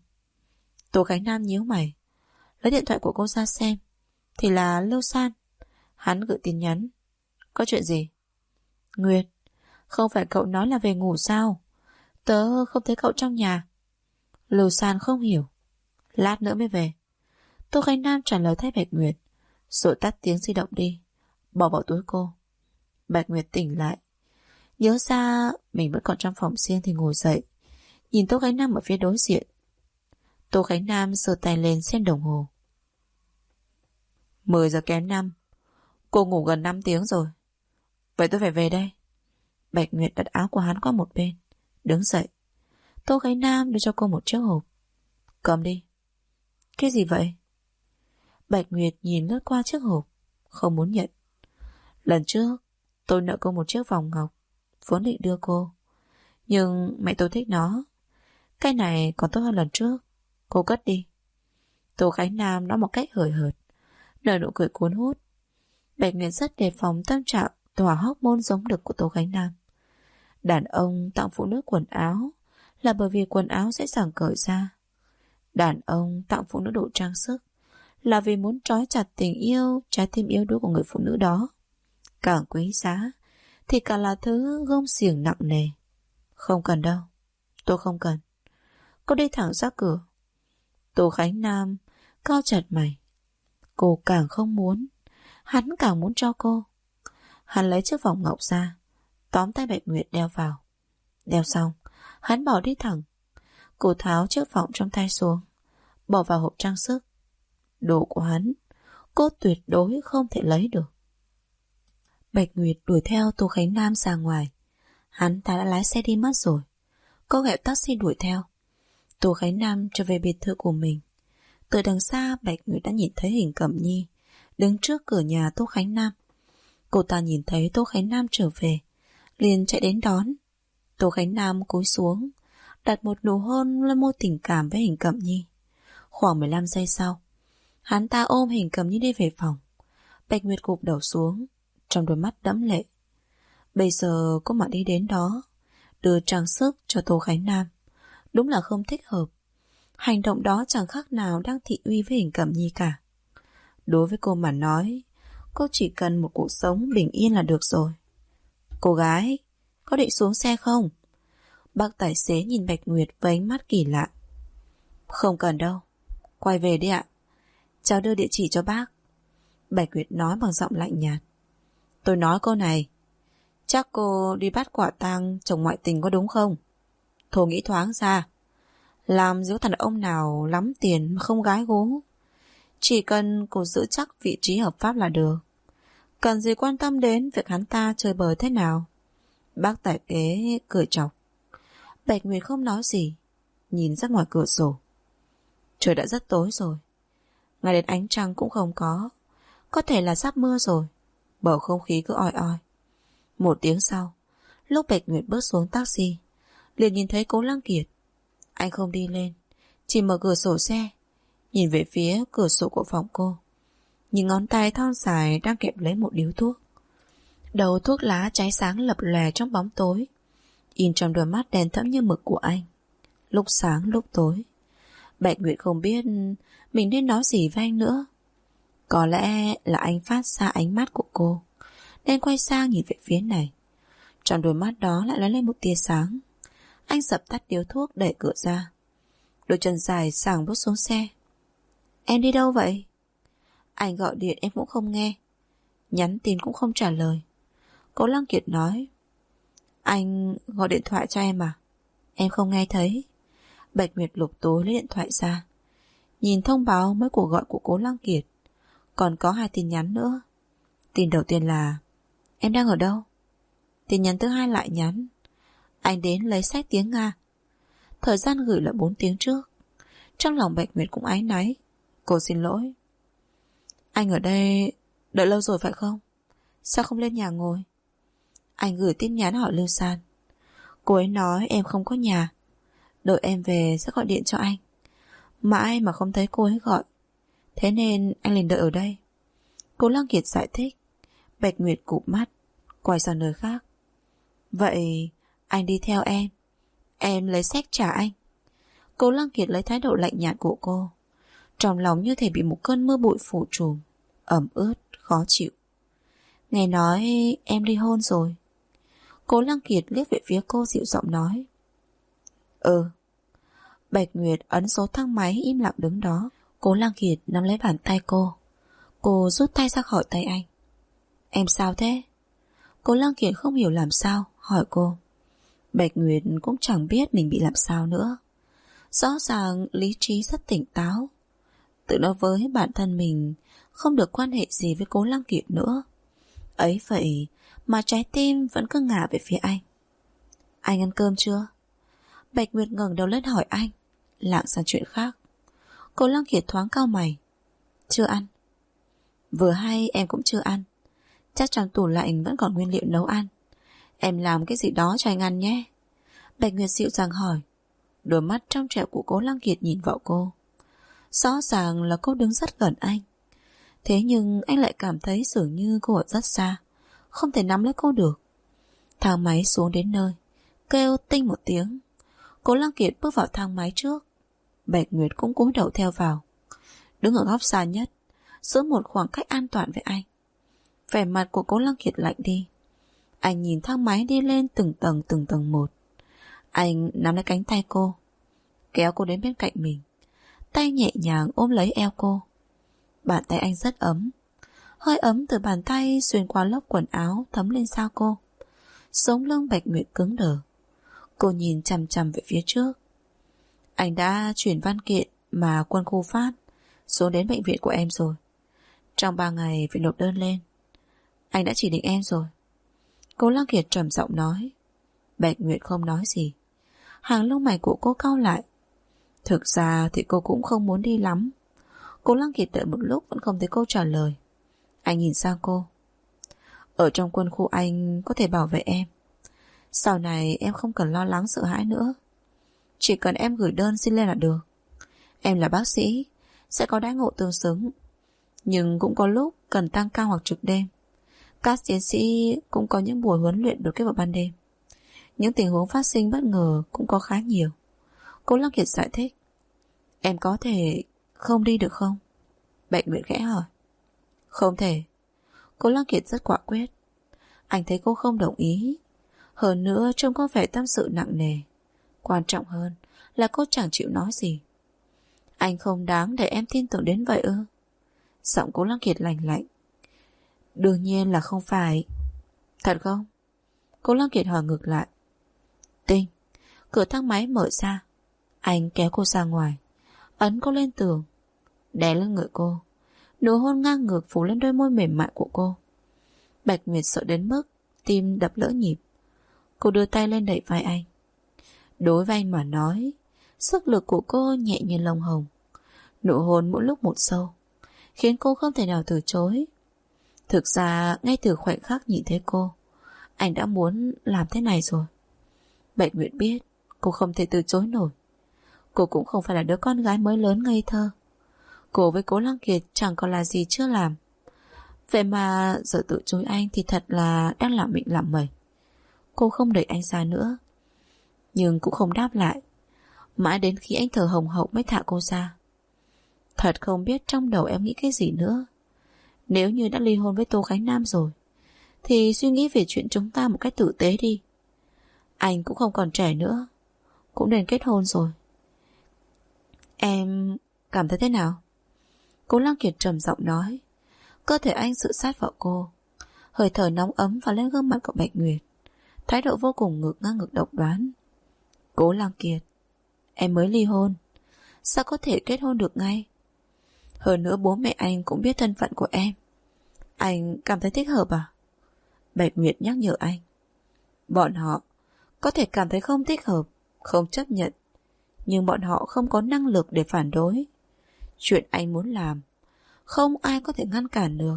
Tô Khánh Nam nhíu mày, lấy điện thoại của cô ra xem, thì là Lưu San. Hắn gửi tin nhắn. Có chuyện gì? Nguyệt, không phải cậu nói là về ngủ sao? Tớ không thấy cậu trong nhà. Lưu San không hiểu. Lát nữa mới về. Tô Khánh Nam trả lời thay Bạch Nguyệt, rồi tắt tiếng di động đi, bỏ vào túi cô. Bạch Nguyệt tỉnh lại, nhớ ra mình vẫn còn trong phòng riêng thì ngồi dậy, nhìn Tô Khánh Nam ở phía đối diện. Tô Khánh Nam giơ tay lên xem đồng hồ. 10 giờ kém 5. Cô ngủ gần 5 tiếng rồi. Vậy tôi phải về đây. Bạch Nguyệt đặt áo của hắn qua một bên, đứng dậy. Tô Khánh Nam đưa cho cô một chiếc hộp. Cầm đi. Cái gì vậy? Bạch Nguyệt nhìn lướt qua chiếc hộp, không muốn nhận. Lần trước tôi nợ cô một chiếc vòng ngọc, vốn định đưa cô, nhưng mẹ tôi thích nó. Cái này còn tốt hơn lần trước. Cô cất đi. Tô Khánh Nam nói một cách hời hợt, nở nụ cười cuốn hút. Bạch Nguyệt rất đề phòng tâm trạng tỏa hormone giống đực của Tô Khánh Nam. Đàn ông tặng phụ nữ quần áo là bởi vì quần áo dễ dàng cởi ra. Đàn ông tặng phụ nữ đồ trang sức là vì muốn trói chặt tình yêu, trái tim yếu đuối của người phụ nữ đó. Càng quý giá thì càng là thứ gông xiềng nặng nề. Không cần đâu. Tôi không cần. Cô đi thẳng ra cửa. Tô Khánh Nam cau chặt mày. Cô càng không muốn, hắn càng muốn cho cô. Hắn lấy chiếc vòng ngọc ra, tóm tay Bạch Nguyệt đeo vào. Đeo xong, hắn bỏ đi thẳng. Cô tháo chiếc vòng trong tay xuống, bỏ vào hộp trang sức. Đồ của hắn, cô tuyệt đối không thể lấy được. Bạch Nguyệt đuổi theo Tô Khánh Nam ra ngoài. Hắn ta đã lái xe đi mất rồi. Cô gọi taxi đuổi theo. Tô Khánh Nam trở về biệt thự của mình. Từ đằng xa, Bạch Nguyệt đã nhìn thấy Hình Cẩm Nhi đứng trước cửa nhà Tô Khánh Nam. Cô ta nhìn thấy Tô Khánh Nam trở về, liền chạy đến đón. Tô Khánh Nam cúi xuống, đặt một nụ hôn lên môi tình cảm với Hình Cẩm Nhi. Khoảng 15 giây sau, hắn ta ôm Hình Cẩm Nhi đi về phòng. Bạch Nguyệt gục đầu xuống, trong đôi mắt đẫm lệ. Bây giờ cô mà đi đến đó, đưa trang sức cho Tô Khánh Nam, đúng là không thích hợp. Hành động đó chẳng khác nào đang thị uy với Hình Cẩm Nhi cả. Đối với cô mà nói, cô chỉ cần một cuộc sống bình yên là được rồi. Cô gái, có định xuống xe không? Bác tài xế nhìn Bạch Nguyệt với ánh mắt kỳ lạ. Không cần đâu, quay về đi ạ. Cháu đưa địa chỉ cho bác. Bạch Nguyệt nói bằng giọng lạnh nhạt. Tôi nói cô này, chắc cô đi bắt quả tang chồng ngoại tình có đúng không? Thôi nghĩ thoáng ra, làm giữa thằng ông nào lắm tiền mà không gái gú. Chỉ cần cô giữ chắc vị trí hợp pháp là được. Cần gì quan tâm đến việc hắn ta chơi bời thế nào? Bác tài xế cười chọc. Bạch Nguyệt không nói gì. nhìn ra ngoài cửa sổ. Trời đã rất tối rồi, ngay đến ánh trăng cũng không có thể là sắp mưa rồi. Bầu không khí cứ oi oi. Một tiếng sau, lúc Bạch Nguyệt bước xuống taxi, liền nhìn thấy Cố Lăng Kiệt. Anh không đi lên, chỉ mở cửa sổ xe, nhìn về phía cửa sổ của phòng cô. Nhìn ngón tay thon dài đang kẹp lấy một điếu thuốc. Đầu thuốc lá cháy sáng lập lòe trong bóng tối, in trong đôi mắt đen thẫm như mực của anh. Lúc sáng lúc tối, Bạch Nguyệt không biết mình nên nói gì với anh nữa. Có lẽ là anh phát ra ánh mắt của cô, nên quay sang nhìn về phía này. Trong đôi mắt đó lại lóe lên một tia sáng. Anh dập tắt điếu thuốc, đẩy cửa ra. Đôi chân dài sảng bước xuống xe. Em đi đâu vậy? Anh gọi điện em cũng không nghe, nhắn tin cũng không trả lời. Cố Lăng Kiệt nói, anh gọi điện thoại cho em à? Em không nghe thấy. Bạch Nguyệt lục túi lấy điện thoại ra, nhìn thông báo mấy cuộc gọi của Cố Lăng Kiệt. Còn có 2 tin nhắn nữa. Tin đầu tiên là em đang ở đâu? Tin nhắn thứ hai lại nhắn, anh đến lấy sách tiếng Nga. Thời gian gửi là 4 tiếng trước. Trong lòng Bạch Nguyệt cũng áy náy. Cô xin lỗi. Anh ở đây đợi lâu rồi phải không? Sao không lên nhà ngồi? Anh gửi tin nhắn hỏi Lưu San. Cô ấy nói em không có nhà, đợi em về sẽ gọi điện cho anh. Mãi mà không thấy cô ấy gọi, thế nên anh liền đợi ở đây. Cố Lăng Kiệt giải thích. Bạch Nguyệt cụp mắt, quay sang nơi khác. Vậy anh đi theo em lấy sách trả anh. Cố Lăng Kiệt lấy thái độ lạnh nhạt của cô. Trong lòng như thể bị một cơn mưa bụi phủ trùm, ẩm ướt, khó chịu. Nghe nói em ly hôn rồi. Cố Lăng Kiệt liếc về phía cô dịu giọng nói. Ừ. Bạch Nguyệt ấn số thang máy im lặng đứng đó. Cố Lăng Kiệt nắm lấy bàn tay cô. Cô rút tay ra khỏi tay anh. Em sao thế? Cố Lăng Kiệt không hiểu làm sao, hỏi cô. Bạch Nguyệt cũng chẳng biết mình bị làm sao nữa. Rõ ràng lý trí rất tỉnh táo, tự nói với bản thân mình không được quan hệ gì với Cố Lăng Kiệt nữa. Ấy vậy mà trái tim vẫn cứ ngả về phía anh. Anh ăn cơm chưa? Bạch Nguyệt ngẩng đầu lên hỏi anh, lảng sang chuyện khác. Cố Lăng Kiệt thoáng cau mày. Chưa ăn. Vừa hay em cũng chưa ăn, chắc trong tủ lạnh vẫn còn nguyên liệu nấu ăn. Em làm cái gì đó cho anh ăn nhé. Bạch Nguyệt dịu dàng hỏi. Đôi mắt trong trẻo của Cố Lăng Kiệt nhìn vào cô. Rõ ràng là cô đứng rất gần anh, thế nhưng anh lại cảm thấy dường như cô ở rất xa, không thể nắm lấy cô được. Thang máy xuống đến nơi, kêu tinh một tiếng. Cố Lăng Kiệt bước vào thang máy trước. Bạch Nguyệt cũng cúi đầu theo vào, đứng ở góc xa nhất, giữ một khoảng cách an toàn với anh. Vẻ mặt của Cố Lăng Kiệt lạnh đi. Anh nhìn thang máy đi lên từng tầng một. Anh nắm lấy cánh tay cô, kéo cô đến bên cạnh mình, tay nhẹ nhàng ôm lấy eo cô. Bàn tay anh rất ấm, hơi ấm từ bàn tay xuyên qua lớp quần áo thấm lên sau cô. Sống lưng Bạch Nguyệt cứng đờ. Cô nhìn chằm chằm về phía trước. Anh đã chuyển văn kiện mà quân khu phát xuống đến bệnh viện của em rồi. Trong 3 ngày phải nộp đơn lên. Anh đã chỉ định em rồi. Cố Lăng Kiệt trầm giọng nói. Bạch Nguyệt không nói gì. Hàng lông mày của cô cau lại. Thực ra thì cô cũng không muốn đi lắm. Cố Lăng Kiệt đợi một lúc vẫn không thấy câu trả lời. Anh nhìn sang cô. Ở trong quân khu anh có thể bảo vệ em. Sau này em không cần lo lắng sợ hãi nữa. Chỉ cần em gửi đơn xin lên là được. Em là bác sĩ, sẽ có đãi ngộ tương xứng, nhưng cũng có lúc cần tăng ca hoặc trực đêm. Các chiến sĩ cũng có những buổi huấn luyện đột kích vào ban đêm. Những tình huống phát sinh bất ngờ cũng có khá nhiều. Cố Lăng Kiệt giải thích. Em có thể không đi được không? Bạch Nguyệt khẽ hỏi. Không thể. Cố Lăng Kiệt rất quả quyết. Anh thấy cô không đồng ý. Hơn nữa trông có vẻ tâm sự nặng nề. Quan trọng hơn là cô chẳng chịu nói gì. Anh không đáng để em tin tưởng đến vậy ư? Giọng Cố Lăng Kiệt lạnh lạnh. Đương nhiên là không phải. Thật không? Cố Lăng Kiệt hỏi ngược lại. Tinh. Cửa thang máy mở ra. Anh kéo cô ra ngoài, ấn cô lên tường, đè lên người cô. Nụ hôn ngang ngược phủ lên đôi môi mềm mại của cô. Bạch Nguyệt sợ đến mức tim đập lỡ nhịp. Cô đưa tay lên đẩy vai anh. Đối với anh mà nói, Sức lực của cô nhẹ như lông hồng. Nụ hôn mỗi lúc một sâu, khiến cô không thể nào từ chối. Thực ra ngay từ khoảnh khắc nhìn thấy cô, anh đã muốn làm thế này rồi. Bạch Nguyệt biết cô không thể từ chối nổi. Cô cũng không phải là đứa con gái mới lớn ngây thơ. Cô với Cố Lăng Kiệt chẳng còn là gì chưa làm. Vậy mà giờ tự chối anh thì thật là đang làm mịn làm mẩy. Cô không đẩy anh ra nữa, nhưng cũng không đáp lại. Mãi đến khi anh thở hồng hộc mới thả cô ra. Thật không biết trong đầu em nghĩ cái gì nữa. Nếu như đã ly hôn với Tô Khánh Nam rồi, thì suy nghĩ về chuyện chúng ta một cách tử tế đi. Anh cũng không còn trẻ nữa, cũng nên kết hôn rồi. Em cảm thấy thế nào? Cố Lăng Kiệt trầm giọng nói. Cơ thể anh sự sát vào cô. Hơi thở nóng ấm vào lên gương mặt của Bạch Nguyệt. Thái độ vô cùng ngược ngang ngược độc đoán. Cố Lăng Kiệt, em mới ly hôn, sao có thể kết hôn được ngay? Hơn nữa bố mẹ anh cũng biết thân phận của em. Anh cảm thấy thích hợp à? Bạch Nguyệt nhắc nhở anh. Bọn họ có thể cảm thấy không thích hợp, không chấp nhận, nhưng bọn họ không có năng lực để phản đối. Chuyện anh muốn làm, không ai có thể ngăn cản được.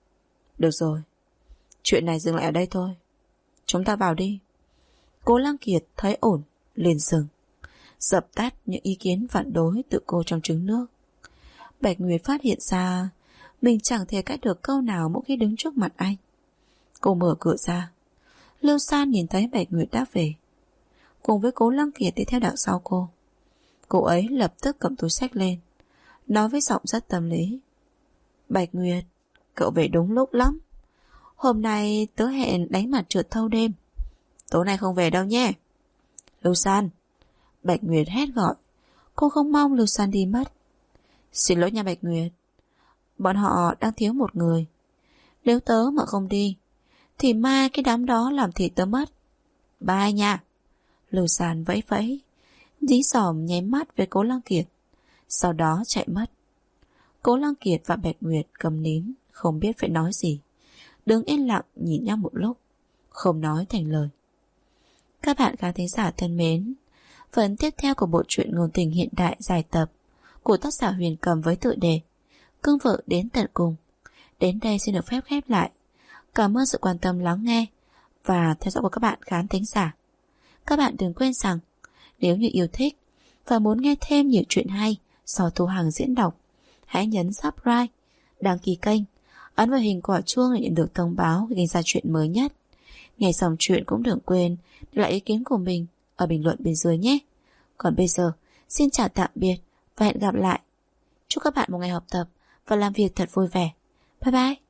Được rồi, chuyện này dừng lại ở đây thôi. Chúng ta vào đi. Cố Lăng Kiệt thấy ổn, liền dừng, dập tắt những ý kiến phản đối từ cô trong trứng nước. Bạch Nguyệt phát hiện ra mình chẳng thể cãi được câu nào mỗi khi đứng trước mặt anh. Cô mở cửa ra. Lưu San nhìn thấy Bạch Nguyệt đã về, cùng với Cố Lăng Kiệt đi theo đằng sau cô. Cô ấy lập tức cầm túi xách lên, nói với giọng rất tâm lý. Bạch Nguyệt, cậu về đúng lúc lắm. Hôm nay tớ hẹn đánh mặt trượt thâu đêm, tối nay không về đâu nhé. Lưu San, Bạch Nguyệt hét gọi. Cô không mong Lưu San đi mất. Xin lỗi nha Bạch Nguyệt, bọn họ đang thiếu một người. Nếu tớ mà không đi thì mai cái đám đó làm thịt tớ mất. Bye nha. Lưu San vẫy vẫy, dí dỏm nháy mắt với Cố Lăng Kiệt, sau đó chạy mất. Cố Lăng Kiệt và Bạch Nguyệt cầm nín, không biết phải nói gì, đứng yên lặng nhìn nhau một lúc, không nói thành lời. Các bạn khán thính giả thân mến, phần tiếp theo của bộ truyện ngôn tình hiện đại dài tập của tác giả Huyền Cầm với tựa đề Cương vợ đến tận cùng đến đây xin được phép khép lại. Cảm ơn sự quan tâm lắng nghe và theo dõi của các bạn khán thính giả. Các bạn đừng quên rằng nếu như yêu thích và muốn nghe thêm nhiều chuyện hay do Thu Hằng diễn đọc, hãy nhấn subscribe, đăng ký kênh, ấn vào hình quả chuông để nhận được thông báo khi ra chuyện mới nhất. Nghe xong chuyện cũng đừng quên để lại ý kiến của mình ở bình luận bên dưới nhé. Còn bây giờ, xin chào tạm biệt và hẹn gặp lại. Chúc các bạn một ngày học tập và làm việc thật vui vẻ. Bye bye.